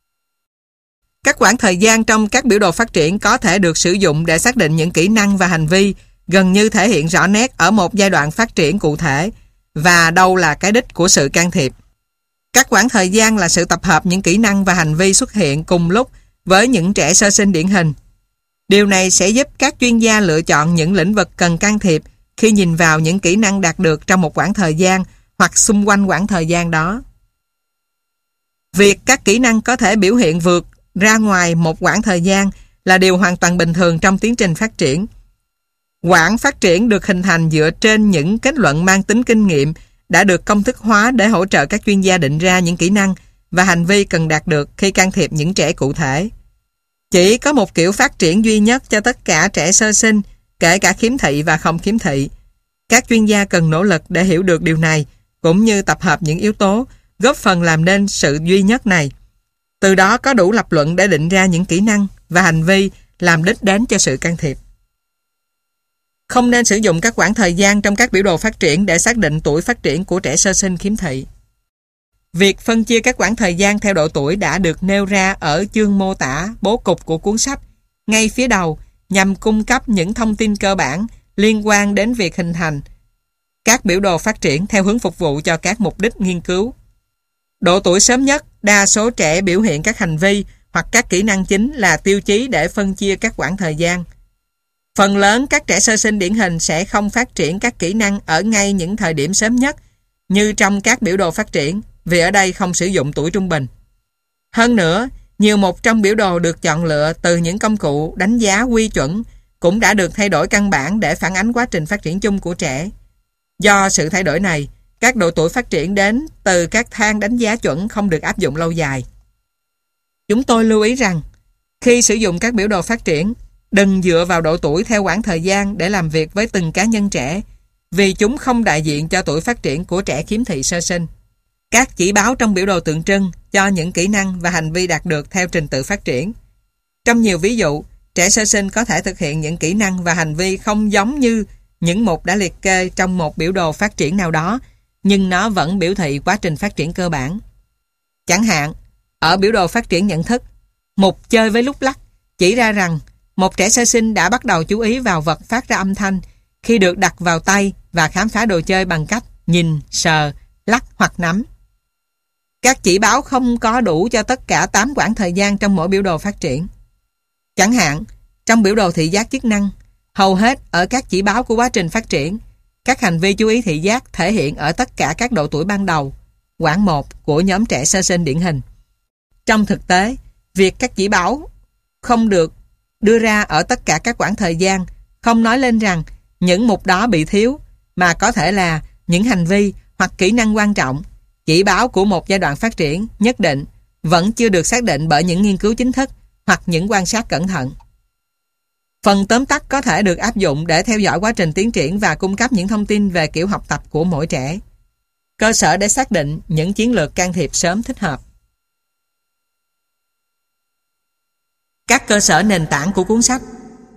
Các quãng thời gian trong các biểu đồ phát triển có thể được sử dụng để xác định những kỹ năng và hành vi gần như thể hiện rõ nét ở một giai đoạn phát triển cụ thể và đâu là cái đích của sự can thiệp. Các quãng thời gian là sự tập hợp những kỹ năng và hành vi xuất hiện cùng lúc với những trẻ sơ sinh điển hình. Điều này sẽ giúp các chuyên gia lựa chọn những lĩnh vực cần can thiệp khi nhìn vào những kỹ năng đạt được trong một quãng thời gian hoặc xung quanh quãng thời gian đó. Việc các kỹ năng có thể biểu hiện vượt ra ngoài một quãng thời gian là điều hoàn toàn bình thường trong tiến trình phát triển. Quãng phát triển được hình thành dựa trên những kết luận mang tính kinh nghiệm đã được công thức hóa để hỗ trợ các chuyên gia định ra những kỹ năng và hành vi cần đạt được khi can thiệp những trẻ cụ thể. Chỉ có một kiểu phát triển duy nhất cho tất cả trẻ sơ sinh, kể cả khiếm thị và không khiếm thị. Các chuyên gia cần nỗ lực để hiểu được điều này, cũng như tập hợp những yếu tố góp phần làm nên sự duy nhất này. Từ đó có đủ lập luận để định ra những kỹ năng và hành vi làm đích đến cho sự can thiệp. Không nên sử dụng các quãng thời gian trong các biểu đồ phát triển để xác định tuổi phát triển của trẻ sơ sinh khiếm thị. Việc phân chia các quãng thời gian theo độ tuổi đã được nêu ra ở chương mô tả bố cục của cuốn sách ngay phía đầu nhằm cung cấp những thông tin cơ bản liên quan đến việc hình thành các biểu đồ phát triển theo hướng phục vụ cho các mục đích nghiên cứu. Độ tuổi sớm nhất, đa số trẻ biểu hiện các hành vi hoặc các kỹ năng chính là tiêu chí để phân chia các quãng thời gian. Phần lớn các trẻ sơ sinh điển hình sẽ không phát triển các kỹ năng ở ngay những thời điểm sớm nhất như trong các biểu đồ phát triển, vì ở đây không sử dụng tuổi trung bình. Hơn nữa, nhiều một trong biểu đồ được chọn lựa từ những công cụ đánh giá quy chuẩn cũng đã được thay đổi căn bản để phản ánh quá trình phát triển chung của trẻ. Do sự thay đổi này, các độ tuổi phát triển đến từ các thang đánh giá chuẩn không được áp dụng lâu dài. Chúng tôi lưu ý rằng, khi sử dụng các biểu đồ phát triển, đừng dựa vào độ tuổi theo quãng thời gian để làm việc với từng cá nhân trẻ, vì chúng không đại diện cho tuổi phát triển của trẻ khiếm thị sơ sinh. Các chỉ báo trong biểu đồ tượng trưng cho những kỹ năng và hành vi đạt được theo trình tự phát triển. Trong nhiều ví dụ, trẻ sơ sinh có thể thực hiện những kỹ năng và hành vi không giống như những mục đã liệt kê trong một biểu đồ phát triển nào đó, nhưng nó vẫn biểu thị quá trình phát triển cơ bản. Chẳng hạn, ở biểu đồ phát triển nhận thức, mục chơi với lúc lắc chỉ ra rằng một trẻ sơ sinh đã bắt đầu chú ý vào vật phát ra âm thanh khi được đặt vào tay và khám phá đồ chơi bằng cách nhìn, sờ, lắc hoặc nắm. Các chỉ báo không có đủ cho tất cả 8 quãng thời gian trong mỗi biểu đồ phát triển. Chẳng hạn, trong biểu đồ thị giác chức năng, hầu hết ở các chỉ báo của quá trình phát triển, các hành vi chú ý thị giác thể hiện ở tất cả các độ tuổi ban đầu, quãng 1 của nhóm trẻ sơ sinh điển hình. Trong thực tế, việc các chỉ báo không được đưa ra ở tất cả các quãng thời gian không nói lên rằng những mục đó bị thiếu, mà có thể là những hành vi hoặc kỹ năng quan trọng, chỉ báo của một giai đoạn phát triển nhất định vẫn chưa được xác định bởi những nghiên cứu chính thức hoặc những quan sát cẩn thận. Phần tóm tắt có thể được áp dụng để theo dõi quá trình tiến triển và cung cấp những thông tin về kiểu học tập của mỗi trẻ. Cơ sở để xác định những chiến lược can thiệp sớm thích hợp. Các cơ sở nền tảng của cuốn sách.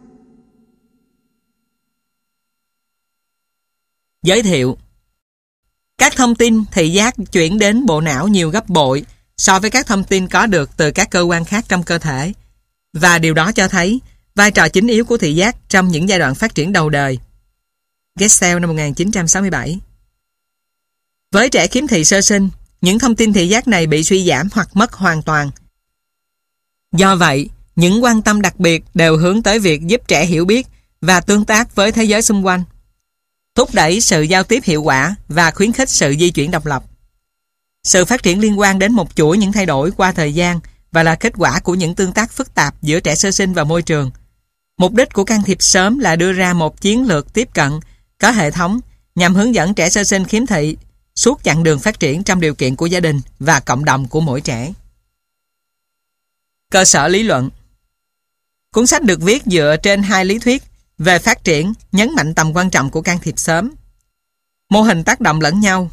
Giới thiệu. Các thông tin thị giác chuyển đến bộ não nhiều gấp bội so với các thông tin có được từ các cơ quan khác trong cơ thể, và điều đó cho thấy vai trò chính yếu của thị giác trong những giai đoạn phát triển đầu đời. Gestell năm 1967. Với trẻ khiếm thị sơ sinh, những thông tin thị giác này bị suy giảm hoặc mất hoàn toàn. Do vậy, những quan tâm đặc biệt đều hướng tới việc giúp trẻ hiểu biết và tương tác với thế giới xung quanh, thúc đẩy sự giao tiếp hiệu quả và khuyến khích sự di chuyển độc lập. Sự phát triển liên quan đến một chuỗi những thay đổi qua thời gian và là kết quả của những tương tác phức tạp giữa trẻ sơ sinh và môi trường. Mục đích của can thiệp sớm là đưa ra một chiến lược tiếp cận có hệ thống nhằm hướng dẫn trẻ sơ sinh khiếm thị suốt chặng đường phát triển trong điều kiện của gia đình và cộng đồng của mỗi trẻ. Cơ sở lý luận. Cuốn sách được viết dựa trên 2 lý thuyết về phát triển, nhấn mạnh tầm quan trọng của can thiệp sớm. Mô hình tác động lẫn nhau.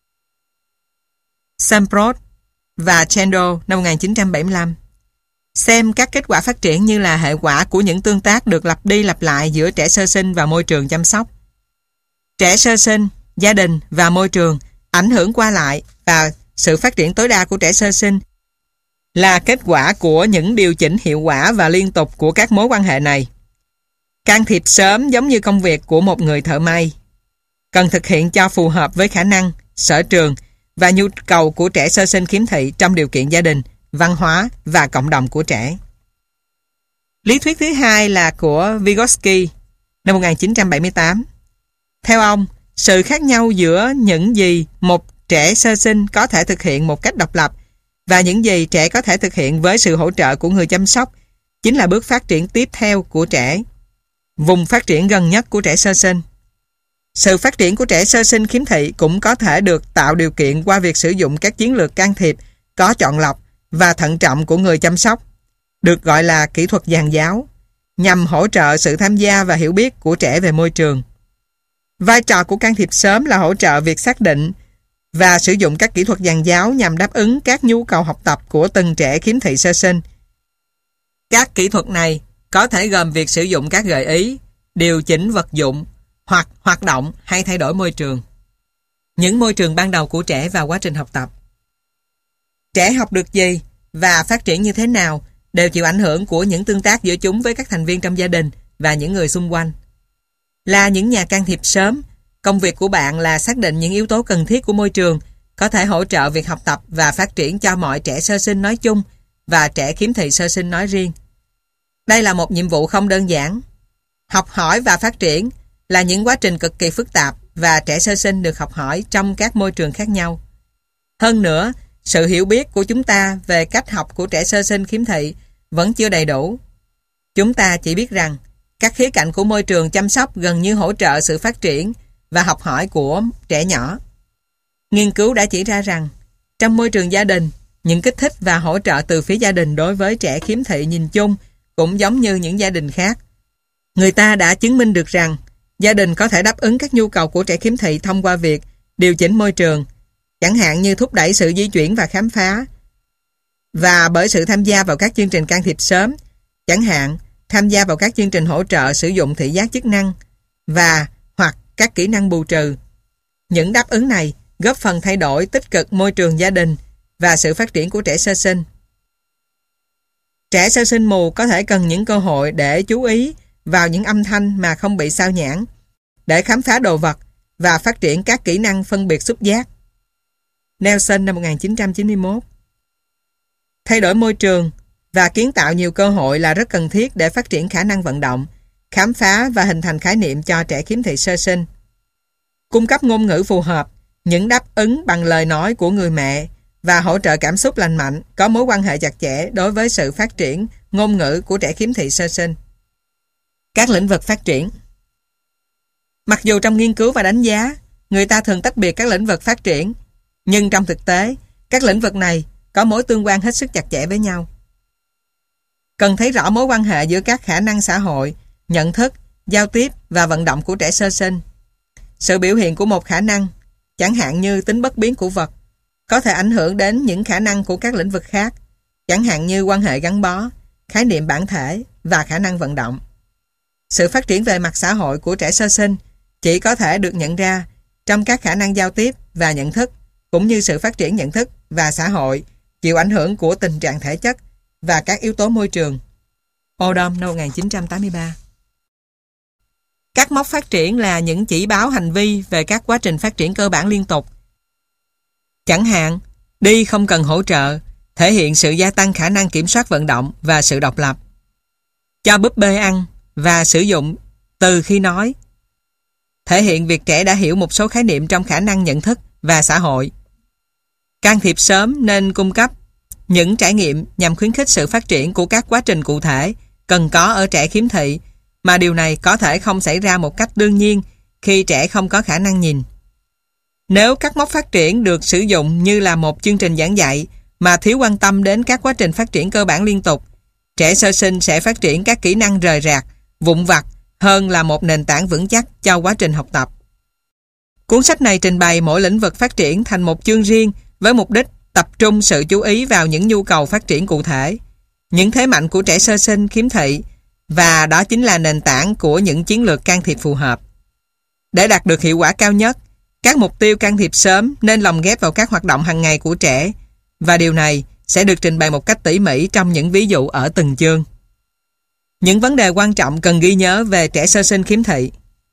Samprot và Chandler năm 1975. Xem các kết quả phát triển như là hệ quả của những tương tác được lặp đi lặp lại giữa trẻ sơ sinh và môi trường chăm sóc. Trẻ sơ sinh, gia đình và môi trường ảnh hưởng qua lại, và sự phát triển tối đa của trẻ sơ sinh là kết quả của những điều chỉnh hiệu quả và liên tục của các mối quan hệ này. Can thiệp sớm giống như công việc của một người thợ may, cần thực hiện cho phù hợp với khả năng, sở trường và nhu cầu của trẻ sơ sinh khiếm thị trong điều kiện gia đình, văn hóa và cộng đồng của trẻ. Lý thuyết thứ hai là của Vygotsky năm 1978. Theo ông, sự khác nhau giữa những gì một trẻ sơ sinh có thể thực hiện một cách độc lập và những gì trẻ có thể thực hiện với sự hỗ trợ của người chăm sóc chính là bước phát triển tiếp theo của trẻ, vùng phát triển gần nhất của trẻ sơ sinh. Sự phát triển của trẻ sơ sinh khiếm thị cũng có thể được tạo điều kiện qua việc sử dụng các chiến lược can thiệp có chọn lọc và thận trọng của người chăm sóc, được gọi là kỹ thuật dàn giáo, nhằm hỗ trợ sự tham gia và hiểu biết của trẻ về môi trường. Vai trò của can thiệp sớm là hỗ trợ việc xác định và sử dụng các kỹ thuật dàn giáo nhằm đáp ứng các nhu cầu học tập của từng trẻ khiếm thị sơ sinh. Các kỹ thuật này có thể gồm việc sử dụng các gợi ý, điều chỉnh vật dụng hoặc hoạt động hay thay đổi môi trường. Những môi trường ban đầu của trẻ và quá trình học tập. Trẻ học được gì và phát triển như thế nào đều chịu ảnh hưởng của những tương tác giữa chúng với các thành viên trong gia đình và những người xung quanh. Là những nhà can thiệp sớm, công việc của bạn là xác định những yếu tố cần thiết của môi trường có thể hỗ trợ việc học tập và phát triển cho mọi trẻ sơ sinh nói chung và trẻ khiếm thị sơ sinh nói riêng. Đây là một nhiệm vụ không đơn giản. Học hỏi và phát triển là những quá trình cực kỳ phức tạp và trẻ sơ sinh được học hỏi trong các môi trường khác nhau. Hơn nữa, sự hiểu biết của chúng ta về cách học của trẻ sơ sinh khiếm thị vẫn chưa đầy đủ. Chúng ta chỉ biết rằng các khía cạnh của môi trường chăm sóc gần như hỗ trợ sự phát triển và học hỏi của trẻ nhỏ. Nghiên cứu đã chỉ ra rằng trong môi trường gia đình, những kích thích và hỗ trợ từ phía gia đình đối với trẻ khiếm thị nhìn chung cũng giống như những gia đình khác. Người ta đã chứng minh được rằng gia đình có thể đáp ứng các nhu cầu của trẻ khiếm thị thông qua việc điều chỉnh môi trường, chẳng hạn như thúc đẩy sự di chuyển và khám phá, và bởi sự tham gia vào các chương trình can thiệp sớm, chẳng hạn tham gia vào các chương trình hỗ trợ sử dụng thị giác chức năng và hoặc các kỹ năng bù trừ. Những đáp ứng này góp phần thay đổi tích cực môi trường gia đình và sự phát triển của trẻ sơ sinh. Trẻ sơ sinh mù có thể cần những cơ hội để chú ý vào những âm thanh mà không bị sao nhãng, để khám phá đồ vật và phát triển các kỹ năng phân biệt xúc giác. Nelson năm 1991. Thay đổi môi trường và kiến tạo nhiều cơ hội là rất cần thiết để phát triển khả năng vận động, khám phá và hình thành khái niệm cho trẻ khiếm thị sơ sinh. Cung cấp ngôn ngữ phù hợp, những đáp ứng bằng lời nói của người mẹ và hỗ trợ cảm xúc lành mạnh có mối quan hệ chặt chẽ đối với sự phát triển ngôn ngữ của trẻ khiếm thị sơ sinh. Các lĩnh vực phát triển. Mặc dù trong nghiên cứu và đánh giá, người ta thường tách biệt các lĩnh vực phát triển, nhưng trong thực tế, các lĩnh vực này có mối tương quan hết sức chặt chẽ với nhau. Cần thấy rõ mối quan hệ giữa các khả năng xã hội, nhận thức, giao tiếp và vận động của trẻ sơ sinh. Sự biểu hiện của một khả năng, chẳng hạn như tính bất biến của vật, có thể ảnh hưởng đến những khả năng của các lĩnh vực khác, chẳng hạn như quan hệ gắn bó, khái niệm bản thể và khả năng vận động. Sự phát triển về mặt xã hội của trẻ sơ sinh chỉ có thể được nhận ra trong các khả năng giao tiếp và nhận thức, cũng như sự phát triển nhận thức và xã hội chịu ảnh hưởng của tình trạng thể chất và các yếu tố môi trường. Odom năm 1983. Các mốc phát triển là những chỉ báo hành vi về các quá trình phát triển cơ bản liên tục. Chẳng hạn, đi không cần hỗ trợ, thể hiện sự gia tăng khả năng kiểm soát vận động và sự độc lập. Cho búp bê ăn và sử dụng từ khi nói, thể hiện việc trẻ đã hiểu một số khái niệm trong khả năng nhận thức và xã hội. Can thiệp sớm nên cung cấp những trải nghiệm nhằm khuyến khích sự phát triển của các quá trình cụ thể cần có ở trẻ khiếm thị, mà điều này có thể không xảy ra một cách đương nhiên khi trẻ không có khả năng nhìn. Nếu các mốc phát triển được sử dụng như là một chương trình giảng dạy mà thiếu quan tâm đến các quá trình phát triển cơ bản liên tục, trẻ sơ sinh sẽ phát triển các kỹ năng rời rạc, vụn vặt hơn là một nền tảng vững chắc cho quá trình học tập. Cuốn sách này trình bày mỗi lĩnh vực phát triển thành một chương riêng với mục đích tập trung sự chú ý vào những nhu cầu phát triển cụ thể, những thế mạnh của trẻ sơ sinh khiếm thị, và đó chính là nền tảng của những chiến lược can thiệp phù hợp. Để đạt được hiệu quả cao nhất, các mục tiêu can thiệp sớm nên lồng ghép vào các hoạt động hàng ngày của trẻ, và điều này sẽ được trình bày một cách tỉ mỉ trong những ví dụ ở từng chương. Những vấn đề quan trọng cần ghi nhớ về trẻ sơ sinh khiếm thị.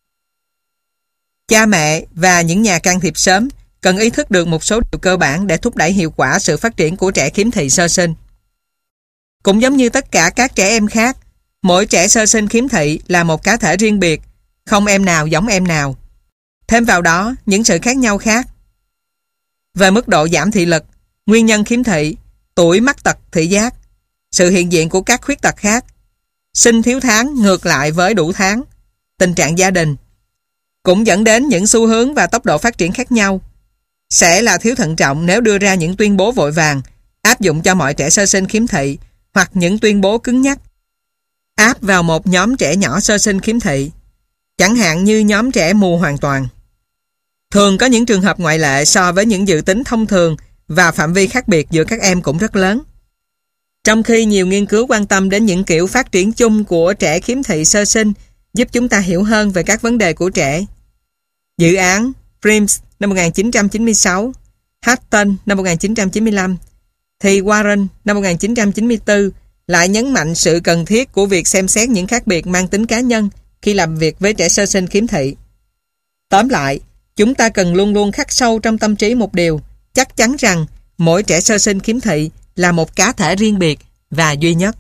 Cha mẹ và những nhà can thiệp sớm cần ý thức được một số điều cơ bản để thúc đẩy hiệu quả sự phát triển của trẻ khiếm thị sơ sinh. Cũng giống như tất cả các trẻ em khác, mỗi trẻ sơ sinh khiếm thị là một cá thể riêng biệt, không em nào giống em nào. Thêm vào đó, những sự khác nhau khác về mức độ giảm thị lực, nguyên nhân khiếm thị, tuổi mắc tật thị giác, sự hiện diện của các khuyết tật khác sinh thiếu tháng ngược lại với đủ tháng. Tình trạng gia đình cũng dẫn đến những xu hướng và tốc độ phát triển khác nhau. Sẽ là thiếu thận trọng nếu đưa ra những tuyên bố vội vàng, áp dụng cho mọi trẻ sơ sinh khiếm thị, hoặc những tuyên bố cứng nhắc, áp vào một nhóm trẻ nhỏ sơ sinh khiếm thị, chẳng hạn như nhóm trẻ mù hoàn toàn. Thường có những trường hợp ngoại lệ so với những dự tính thông thường và phạm vi khác biệt giữa các em cũng rất lớn. Trong khi nhiều nghiên cứu quan tâm đến những kiểu phát triển chung của trẻ khiếm thị sơ sinh giúp chúng ta hiểu hơn về các vấn đề của trẻ. Dự án Prims năm 1996, Hatton năm 1995, thì Warren năm 1994 lại nhấn mạnh sự cần thiết của việc xem xét những khác biệt mang tính cá nhân khi làm việc với trẻ sơ sinh khiếm thị. Tóm lại, chúng ta cần luôn luôn khắc sâu trong tâm trí một điều, chắc chắn rằng mỗi trẻ sơ sinh khiếm thị là một cá thể riêng biệt và duy nhất.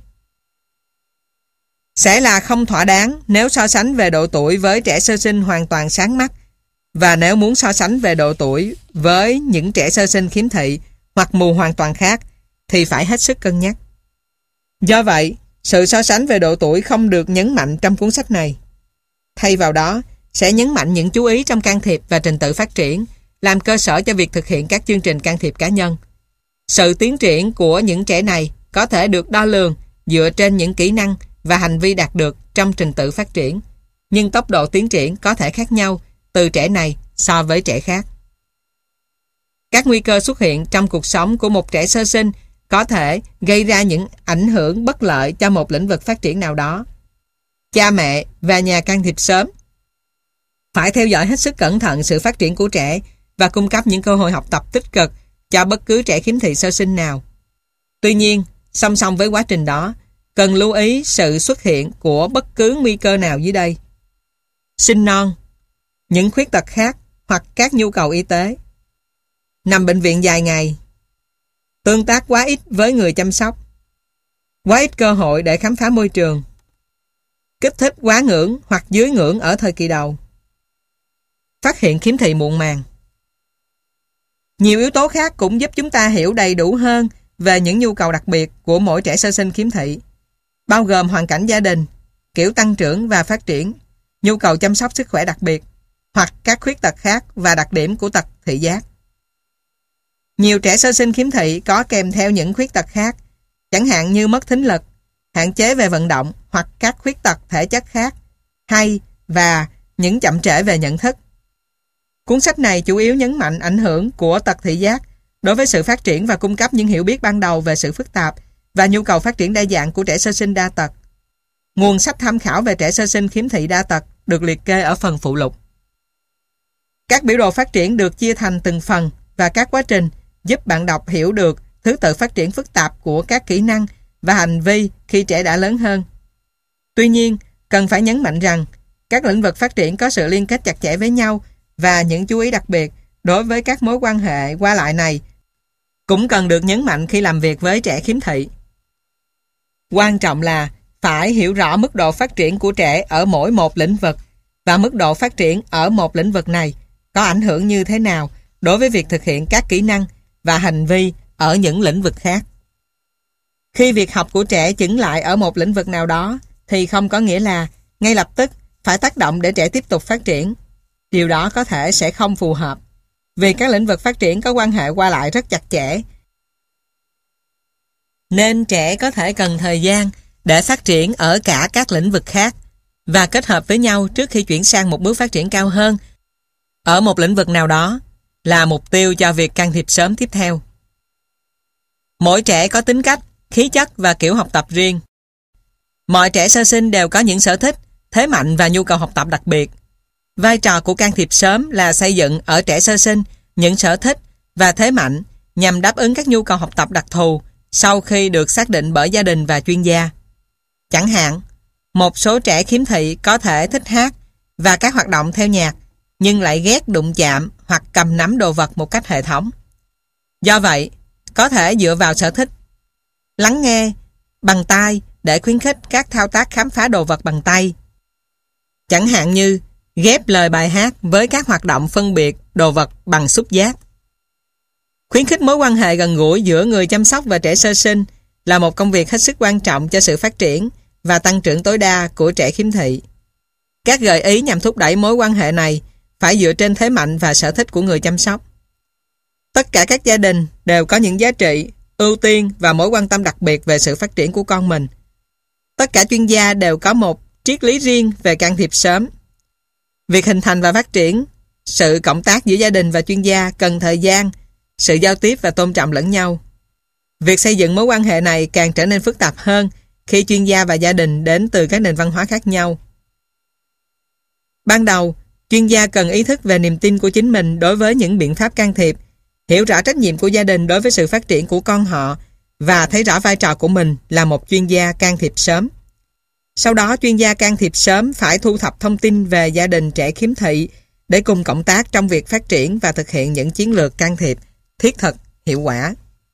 Sẽ là không thỏa đáng nếu so sánh về độ tuổi với trẻ sơ sinh hoàn toàn sáng mắt, và nếu muốn so sánh về độ tuổi với những trẻ sơ sinh khiếm thị hoặc mù hoàn toàn khác thì phải hết sức cân nhắc. Do vậy, sự so sánh về độ tuổi không được nhấn mạnh trong cuốn sách này. Thay vào đó, sẽ nhấn mạnh những chú ý trong can thiệp và trình tự phát triển, làm cơ sở cho việc thực hiện các chương trình can thiệp cá nhân. Sự tiến triển của những trẻ này có thể được đo lường dựa trên những kỹ năng và hành vi đạt được trong trình tự phát triển, nhưng tốc độ tiến triển có thể khác nhau từ trẻ này so với trẻ khác. Các nguy cơ xuất hiện trong cuộc sống của một trẻ sơ sinh có thể gây ra những ảnh hưởng bất lợi cho một lĩnh vực phát triển nào đó. Cha mẹ và nhà can thiệp sớm phải theo dõi hết sức cẩn thận sự phát triển của trẻ và cung cấp những cơ hội học tập tích cực cho bất cứ trẻ khiếm thị sơ sinh nào. Tuy nhiên, song song với quá trình đó, cần lưu ý sự xuất hiện của bất cứ nguy cơ nào dưới đây: sinh non, những khuyết tật khác hoặc các nhu cầu y tế, nằm bệnh viện dài ngày, tương tác quá ít với người chăm sóc, quá ít cơ hội để khám phá môi trường, kích thích quá ngưỡng hoặc dưới ngưỡng ở thời kỳ đầu, phát hiện khiếm thị muộn màng. Nhiều yếu tố khác cũng giúp chúng ta hiểu đầy đủ hơn về những nhu cầu đặc biệt của mỗi trẻ sơ sinh khiếm thị, bao gồm hoàn cảnh gia đình, kiểu tăng trưởng và phát triển, nhu cầu chăm sóc sức khỏe đặc biệt, hoặc các khuyết tật khác và đặc điểm của tật thị giác. Nhiều trẻ sơ sinh khiếm thị có kèm theo những khuyết tật khác, chẳng hạn như mất thính lực, hạn chế về vận động hoặc các khuyết tật thể chất khác, và những chậm trễ về nhận thức. Cuốn sách này chủ yếu nhấn mạnh ảnh hưởng của tật thị giác đối với sự phát triển và cung cấp những hiểu biết ban đầu về sự phức tạp và nhu cầu phát triển đa dạng của trẻ sơ sinh đa tật. Nguồn sách tham khảo về trẻ sơ sinh khiếm thị đa tật được liệt kê ở phần phụ lục. Các biểu đồ phát triển được chia thành từng phần và các quá trình giúp bạn đọc hiểu được thứ tự phát triển phức tạp của các kỹ năng và hành vi khi trẻ đã lớn hơn. Tuy nhiên, cần phải nhấn mạnh rằng các lĩnh vực phát triển có sự liên kết chặt chẽ với nhau và những chú ý đặc biệt đối với các mối quan hệ qua lại này cũng cần được nhấn mạnh khi làm việc với trẻ khiếm thị. Quan trọng là phải hiểu rõ mức độ phát triển của trẻ ở mỗi một lĩnh vực và mức độ phát triển ở một lĩnh vực này có ảnh hưởng như thế nào đối với việc thực hiện các kỹ năng và hành vi ở những lĩnh vực khác. Khi việc học của trẻ chững lại ở một lĩnh vực nào đó thì không có nghĩa là ngay lập tức phải tác động để trẻ tiếp tục phát triển. Điều đó có thể sẽ không phù hợp, vì các lĩnh vực phát triển có quan hệ qua lại rất chặt chẽ. Nên trẻ có thể cần thời gian để phát triển ở cả các lĩnh vực khác và kết hợp với nhau trước khi chuyển sang một bước phát triển cao hơn ở một lĩnh vực nào đó là mục tiêu cho việc can thiệp sớm tiếp theo. Mỗi trẻ có tính cách, khí chất và kiểu học tập riêng. Mọi trẻ sơ sinh đều có những sở thích, thế mạnh và nhu cầu học tập đặc biệt. Vai trò của can thiệp sớm là xây dựng ở trẻ sơ sinh những sở thích và thế mạnh nhằm đáp ứng các nhu cầu học tập đặc thù sau khi được xác định bởi gia đình và chuyên gia. Chẳng hạn, một số trẻ khiếm thị có thể thích hát và các hoạt động theo nhạc, nhưng lại ghét đụng chạm hoặc cầm nắm đồ vật một cách hệ thống. Do vậy, có thể dựa vào sở thích, lắng nghe bằng tai để khuyến khích các thao tác khám phá đồ vật bằng tay. Chẳng hạn như ghép lời bài hát với các hoạt động phân biệt đồ vật bằng xúc giác. Khuyến khích mối quan hệ gần gũi giữa người chăm sóc và trẻ sơ sinh là một công việc hết sức quan trọng cho sự phát triển và tăng trưởng tối đa của trẻ khiếm thị. Các gợi ý nhằm thúc đẩy mối quan hệ này phải dựa trên thế mạnh và sở thích của người chăm sóc. Tất cả các gia đình đều có những giá trị, ưu tiên và mối quan tâm đặc biệt về sự phát triển của con mình. Tất cả chuyên gia đều có một triết lý riêng về can thiệp sớm. Việc hình thành và phát triển sự cộng tác giữa gia đình và chuyên gia cần thời gian, sự giao tiếp và tôn trọng lẫn nhau. Việc xây dựng mối quan hệ này càng trở nên phức tạp hơn khi chuyên gia và gia đình đến từ các nền văn hóa khác nhau. Ban đầu, chuyên gia cần ý thức về niềm tin của chính mình đối với những biện pháp can thiệp, hiểu rõ trách nhiệm của gia đình đối với sự phát triển của con họ và thấy rõ vai trò của mình là một chuyên gia can thiệp sớm. Sau đó, chuyên gia can thiệp sớm phải thu thập thông tin về gia đình trẻ khiếm thị để cùng cộng tác trong việc phát triển và thực hiện những chiến lược can thiệp thiết thực, hiệu quả.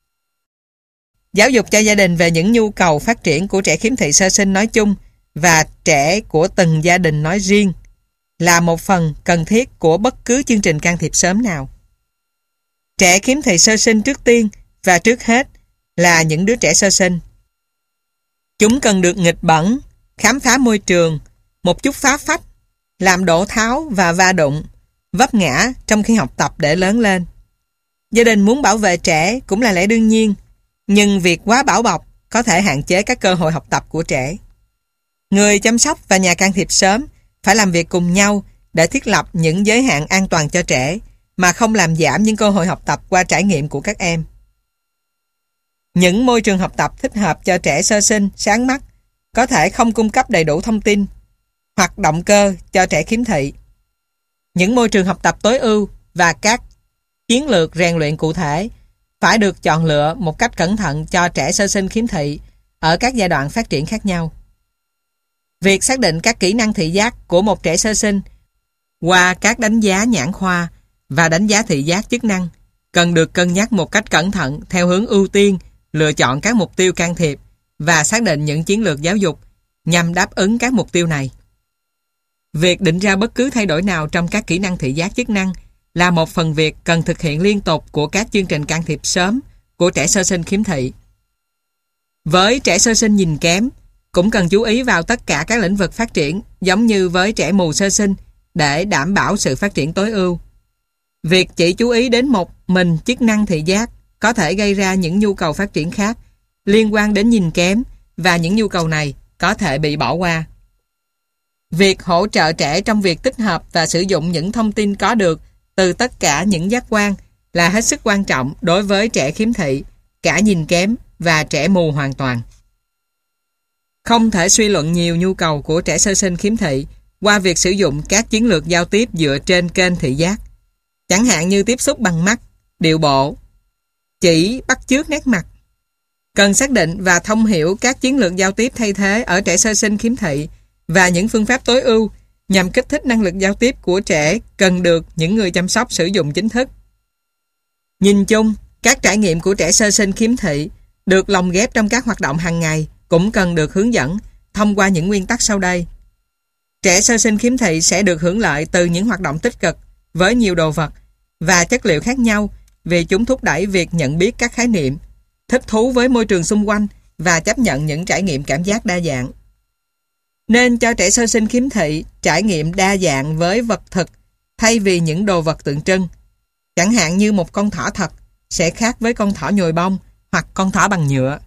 Giáo dục cho gia đình về những nhu cầu phát triển của trẻ khiếm thị sơ sinh nói chung và trẻ của từng gia đình nói riêng là một phần cần thiết của bất cứ chương trình can thiệp sớm nào. Trẻ khiếm thị sơ sinh trước tiên và trước hết là những đứa trẻ sơ sinh. Chúng cần được nghịch bẩn, khám phá môi trường, một chút phá phách, làm đổ tháo và va đụng, vấp ngã trong khi học tập để lớn lên. Gia đình muốn bảo vệ trẻ cũng là lẽ đương nhiên, nhưng việc quá bảo bọc có thể hạn chế các cơ hội học tập của trẻ. Người chăm sóc và nhà can thiệp sớm phải làm việc cùng nhau để thiết lập những giới hạn an toàn cho trẻ mà không làm giảm những cơ hội học tập qua trải nghiệm của các em. Những môi trường học tập thích hợp cho trẻ sơ sinh sáng mắt có thể không cung cấp đầy đủ thông tin hoặc động cơ cho trẻ khiếm thị. Những môi trường học tập tối ưu và các chiến lược rèn luyện cụ thể phải được chọn lựa một cách cẩn thận cho trẻ sơ sinh khiếm thị ở các giai đoạn phát triển khác nhau. Việc xác định các kỹ năng thị giác của một trẻ sơ sinh qua các đánh giá nhãn khoa và đánh giá thị giác chức năng cần được cân nhắc một cách cẩn thận theo hướng ưu tiên, lựa chọn các mục tiêu can thiệp và xác định những chiến lược giáo dục nhằm đáp ứng các mục tiêu này. Việc định ra bất cứ thay đổi nào trong các kỹ năng thị giác chức năng là một phần việc cần thực hiện liên tục của các chương trình can thiệp sớm của trẻ sơ sinh khiếm thị. Với trẻ sơ sinh nhìn kém, cũng cần chú ý vào tất cả các lĩnh vực phát triển giống như với trẻ mù sơ sinh để đảm bảo sự phát triển tối ưu. Việc chỉ chú ý đến một mình chức năng thị giác có thể gây ra những nhu cầu phát triển khác liên quan đến nhìn kém và những nhu cầu này có thể bị bỏ qua. Việc hỗ trợ trẻ trong việc tích hợp và sử dụng những thông tin có được từ tất cả những giác quan là hết sức quan trọng đối với trẻ khiếm thị, cả nhìn kém và trẻ mù hoàn toàn. Không thể suy luận nhiều nhu cầu của trẻ sơ sinh khiếm thị qua việc sử dụng các chiến lược giao tiếp dựa trên kênh thị giác, chẳng hạn như tiếp xúc bằng mắt, điệu bộ, chỉ bắt chước nét mặt. Cần xác định và thông hiểu các chiến lược giao tiếp thay thế ở trẻ sơ sinh khiếm thị và những phương pháp tối ưu nhằm kích thích năng lực giao tiếp của trẻ cần được những người chăm sóc sử dụng chính thức. Nhìn chung, các trải nghiệm của trẻ sơ sinh khiếm thị được lồng ghép trong các hoạt động hàng ngày cũng cần được hướng dẫn thông qua những nguyên tắc sau đây. Trẻ sơ sinh khiếm thị sẽ được hưởng lợi từ những hoạt động tích cực với nhiều đồ vật và chất liệu khác nhau vì chúng thúc đẩy việc nhận biết các khái niệm, thích thú với môi trường xung quanh và chấp nhận những trải nghiệm cảm giác đa dạng. Nên cho trẻ sơ sinh khiếm thị trải nghiệm đa dạng với vật thực thay vì những đồ vật tượng trưng. Chẳng hạn như một con thỏ thật sẽ khác với con thỏ nhồi bông hoặc con thỏ bằng nhựa.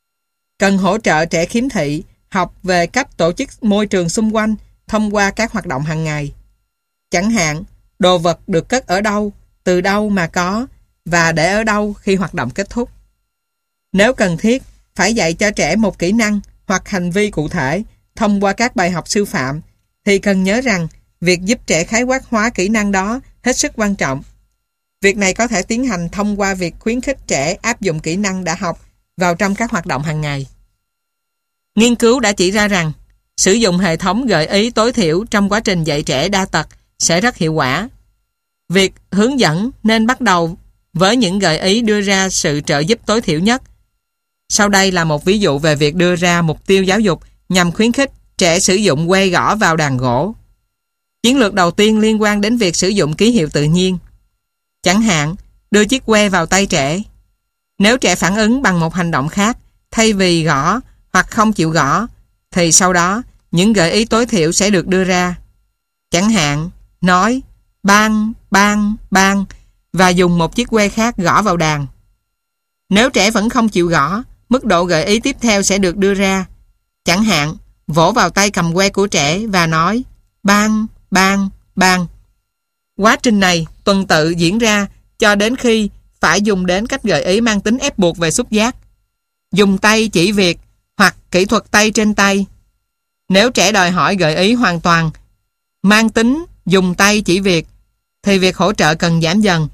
Cần hỗ trợ trẻ khiếm thị học về cách tổ chức môi trường xung quanh thông qua các hoạt động hàng ngày. Chẳng hạn, đồ vật được cất ở đâu, từ đâu mà có và để ở đâu khi hoạt động kết thúc. Nếu cần thiết, phải dạy cho trẻ một kỹ năng hoặc hành vi cụ thể thông qua các bài học sư phạm thì cần nhớ rằng việc giúp trẻ khái quát hóa kỹ năng đó hết sức quan trọng. Việc này có thể tiến hành thông qua việc khuyến khích trẻ áp dụng kỹ năng đã học vào trong các hoạt động hàng ngày. Nghiên cứu đã chỉ ra rằng sử dụng hệ thống gợi ý tối thiểu trong quá trình dạy trẻ đa tật sẽ rất hiệu quả. Việc hướng dẫn nên bắt đầu với những gợi ý đưa ra sự trợ giúp tối thiểu nhất. Sau đây là một ví dụ về việc đưa ra mục tiêu giáo dục nhằm khuyến khích trẻ sử dụng que gõ vào đàn gỗ. Chiến lược đầu tiên liên quan đến việc sử dụng ký hiệu tự nhiên. Chẳng hạn, đưa chiếc que vào tay trẻ. Nếu trẻ phản ứng bằng một hành động khác thay vì gõ hoặc không chịu gõ, thì sau đó những gợi ý tối thiểu sẽ được đưa ra. Chẳng hạn, nói bang, bang, bang và dùng một chiếc que khác gõ vào đàn. Nếu trẻ vẫn không chịu gõ, mức độ gợi ý tiếp theo sẽ được đưa ra. Chẳng hạn, vỗ vào tay cầm que của trẻ và nói bang, bang, bang. Quá trình này tuần tự diễn ra cho đến khi phải dùng đến cách gợi ý mang tính ép buộc về xúc giác. Dùng tay chỉ việc hoặc kỹ thuật tay trên tay. Nếu trẻ đòi hỏi gợi ý hoàn toàn mang tính dùng tay chỉ việc thì việc hỗ trợ cần giảm dần.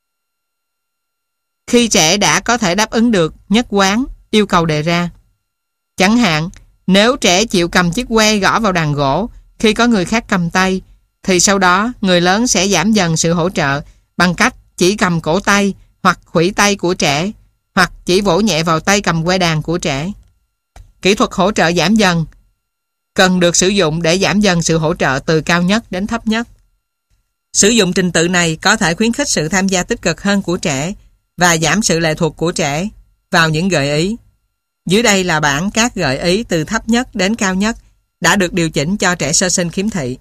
Khi trẻ đã có thể đáp ứng được nhất quán yêu cầu đề ra. Chẳng hạn, nếu trẻ chịu cầm chiếc que gõ vào đàn gỗ khi có người khác cầm tay, thì sau đó người lớn sẽ giảm dần sự hỗ trợ bằng cách chỉ cầm cổ tay hoặc khuỷu tay của trẻ, hoặc chỉ vỗ nhẹ vào tay cầm que đàn của trẻ. Kỹ thuật hỗ trợ giảm dần cần được sử dụng để giảm dần sự hỗ trợ từ cao nhất đến thấp nhất. Sử dụng trình tự này có thể khuyến khích sự tham gia tích cực hơn của trẻ và giảm sự lệ thuộc của trẻ vào những gợi ý. Dưới đây là bảng các gợi ý từ thấp nhất đến cao nhất đã được điều chỉnh cho trẻ sơ sinh khiếm thị.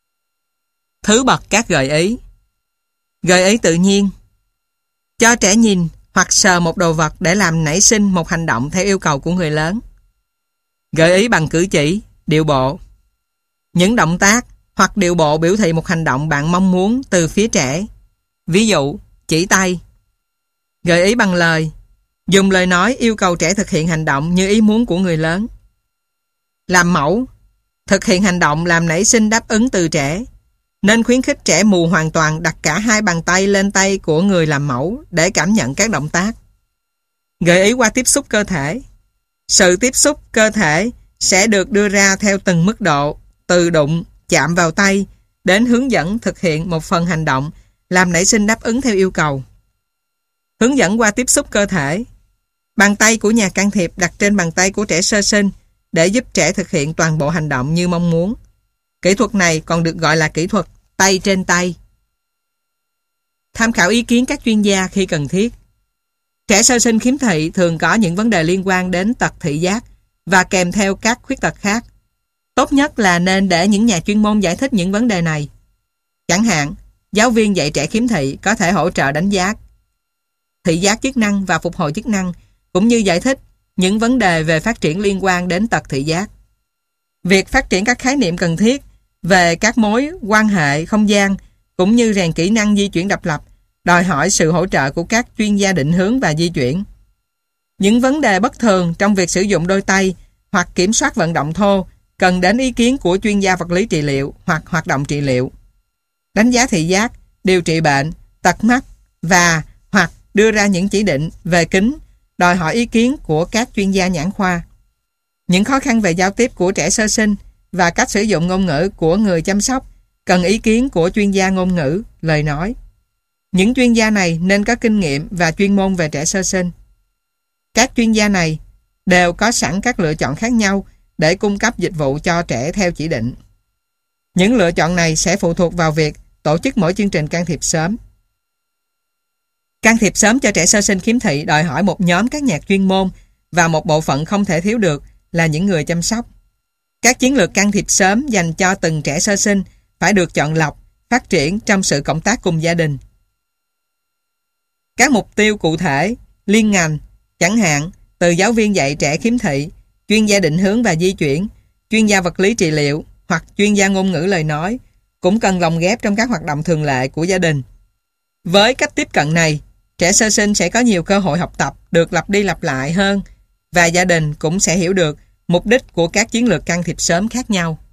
Thứ bậc các gợi ý. Gợi ý tự nhiên. Cho trẻ nhìn hoặc sờ một đồ vật để làm nảy sinh một hành động theo yêu cầu của người lớn. Gợi ý bằng cử chỉ, điệu bộ. Những động tác hoặc điệu bộ biểu thị một hành động bạn mong muốn từ phía trẻ. Ví dụ, chỉ tay. Gợi ý bằng lời. Dùng lời nói yêu cầu trẻ thực hiện hành động như ý muốn của người lớn. Làm mẫu. Thực hiện hành động làm nảy sinh đáp ứng từ trẻ. Nên khuyến khích trẻ mù hoàn toàn đặt cả hai bàn tay lên tay của người làm mẫu để cảm nhận các động tác. Gợi ý qua tiếp xúc cơ thể. Sự tiếp xúc cơ thể sẽ được đưa ra theo từng mức độ, từ đụng, chạm vào tay đến hướng dẫn thực hiện một phần hành động làm nảy sinh đáp ứng theo yêu cầu. Hướng dẫn qua tiếp xúc cơ thể. Bàn tay của nhà can thiệp đặt trên bàn tay của trẻ sơ sinh để giúp trẻ thực hiện toàn bộ hành động như mong muốn. Kỹ thuật này còn được gọi là kỹ thuật tay trên tay. Tham khảo ý kiến các chuyên gia khi cần thiết. Trẻ sơ sinh khiếm thị thường có những vấn đề liên quan đến tật thị giác và kèm theo các khuyết tật khác. Tốt nhất là nên để những nhà chuyên môn giải thích những vấn đề này. Chẳng hạn, giáo viên dạy trẻ khiếm thị có thể hỗ trợ đánh giá thị giác chức năng và phục hồi chức năng, cũng như giải thích những vấn đề về phát triển liên quan đến tật thị giác. Việc phát triển các khái niệm cần thiết về các mối quan hệ không gian cũng như rèn kỹ năng di chuyển độc lập đòi hỏi sự hỗ trợ của các chuyên gia định hướng và di chuyển. Những vấn đề bất thường trong việc sử dụng đôi tay hoặc kiểm soát vận động thô cần đến ý kiến của chuyên gia vật lý trị liệu hoặc hoạt động trị liệu. Đánh giá thị giác, điều trị bệnh, tật mắt và hoặc đưa ra những chỉ định về kính đòi hỏi ý kiến của các chuyên gia nhãn khoa. Những khó khăn về giao tiếp của trẻ sơ sinh và cách sử dụng ngôn ngữ của người chăm sóc cần ý kiến của chuyên gia ngôn ngữ, lời nói. Những chuyên gia này nên có kinh nghiệm và chuyên môn về trẻ sơ sinh. Các chuyên gia này đều có sẵn các lựa chọn khác nhau để cung cấp dịch vụ cho trẻ theo chỉ định. Những lựa chọn này sẽ phụ thuộc vào việc tổ chức mỗi chương trình can thiệp sớm. Can thiệp sớm cho trẻ sơ sinh khiếm thị đòi hỏi một nhóm các nhà chuyên môn và một bộ phận không thể thiếu được là những người chăm sóc. Các chiến lược can thiệp sớm dành cho từng trẻ sơ sinh phải được chọn lọc, phát triển trong sự cộng tác cùng gia đình. Các mục tiêu cụ thể, liên ngành, chẳng hạn từ giáo viên dạy trẻ khiếm thị, chuyên gia định hướng và di chuyển, chuyên gia vật lý trị liệu hoặc chuyên gia ngôn ngữ lời nói cũng cần lồng ghép trong các hoạt động thường lệ của gia đình. Với cách tiếp cận này, trẻ sơ sinh sẽ có nhiều cơ hội học tập được lặp đi lặp lại hơn và gia đình cũng sẽ hiểu được mục đích của các chiến lược can thiệp sớm khác nhau.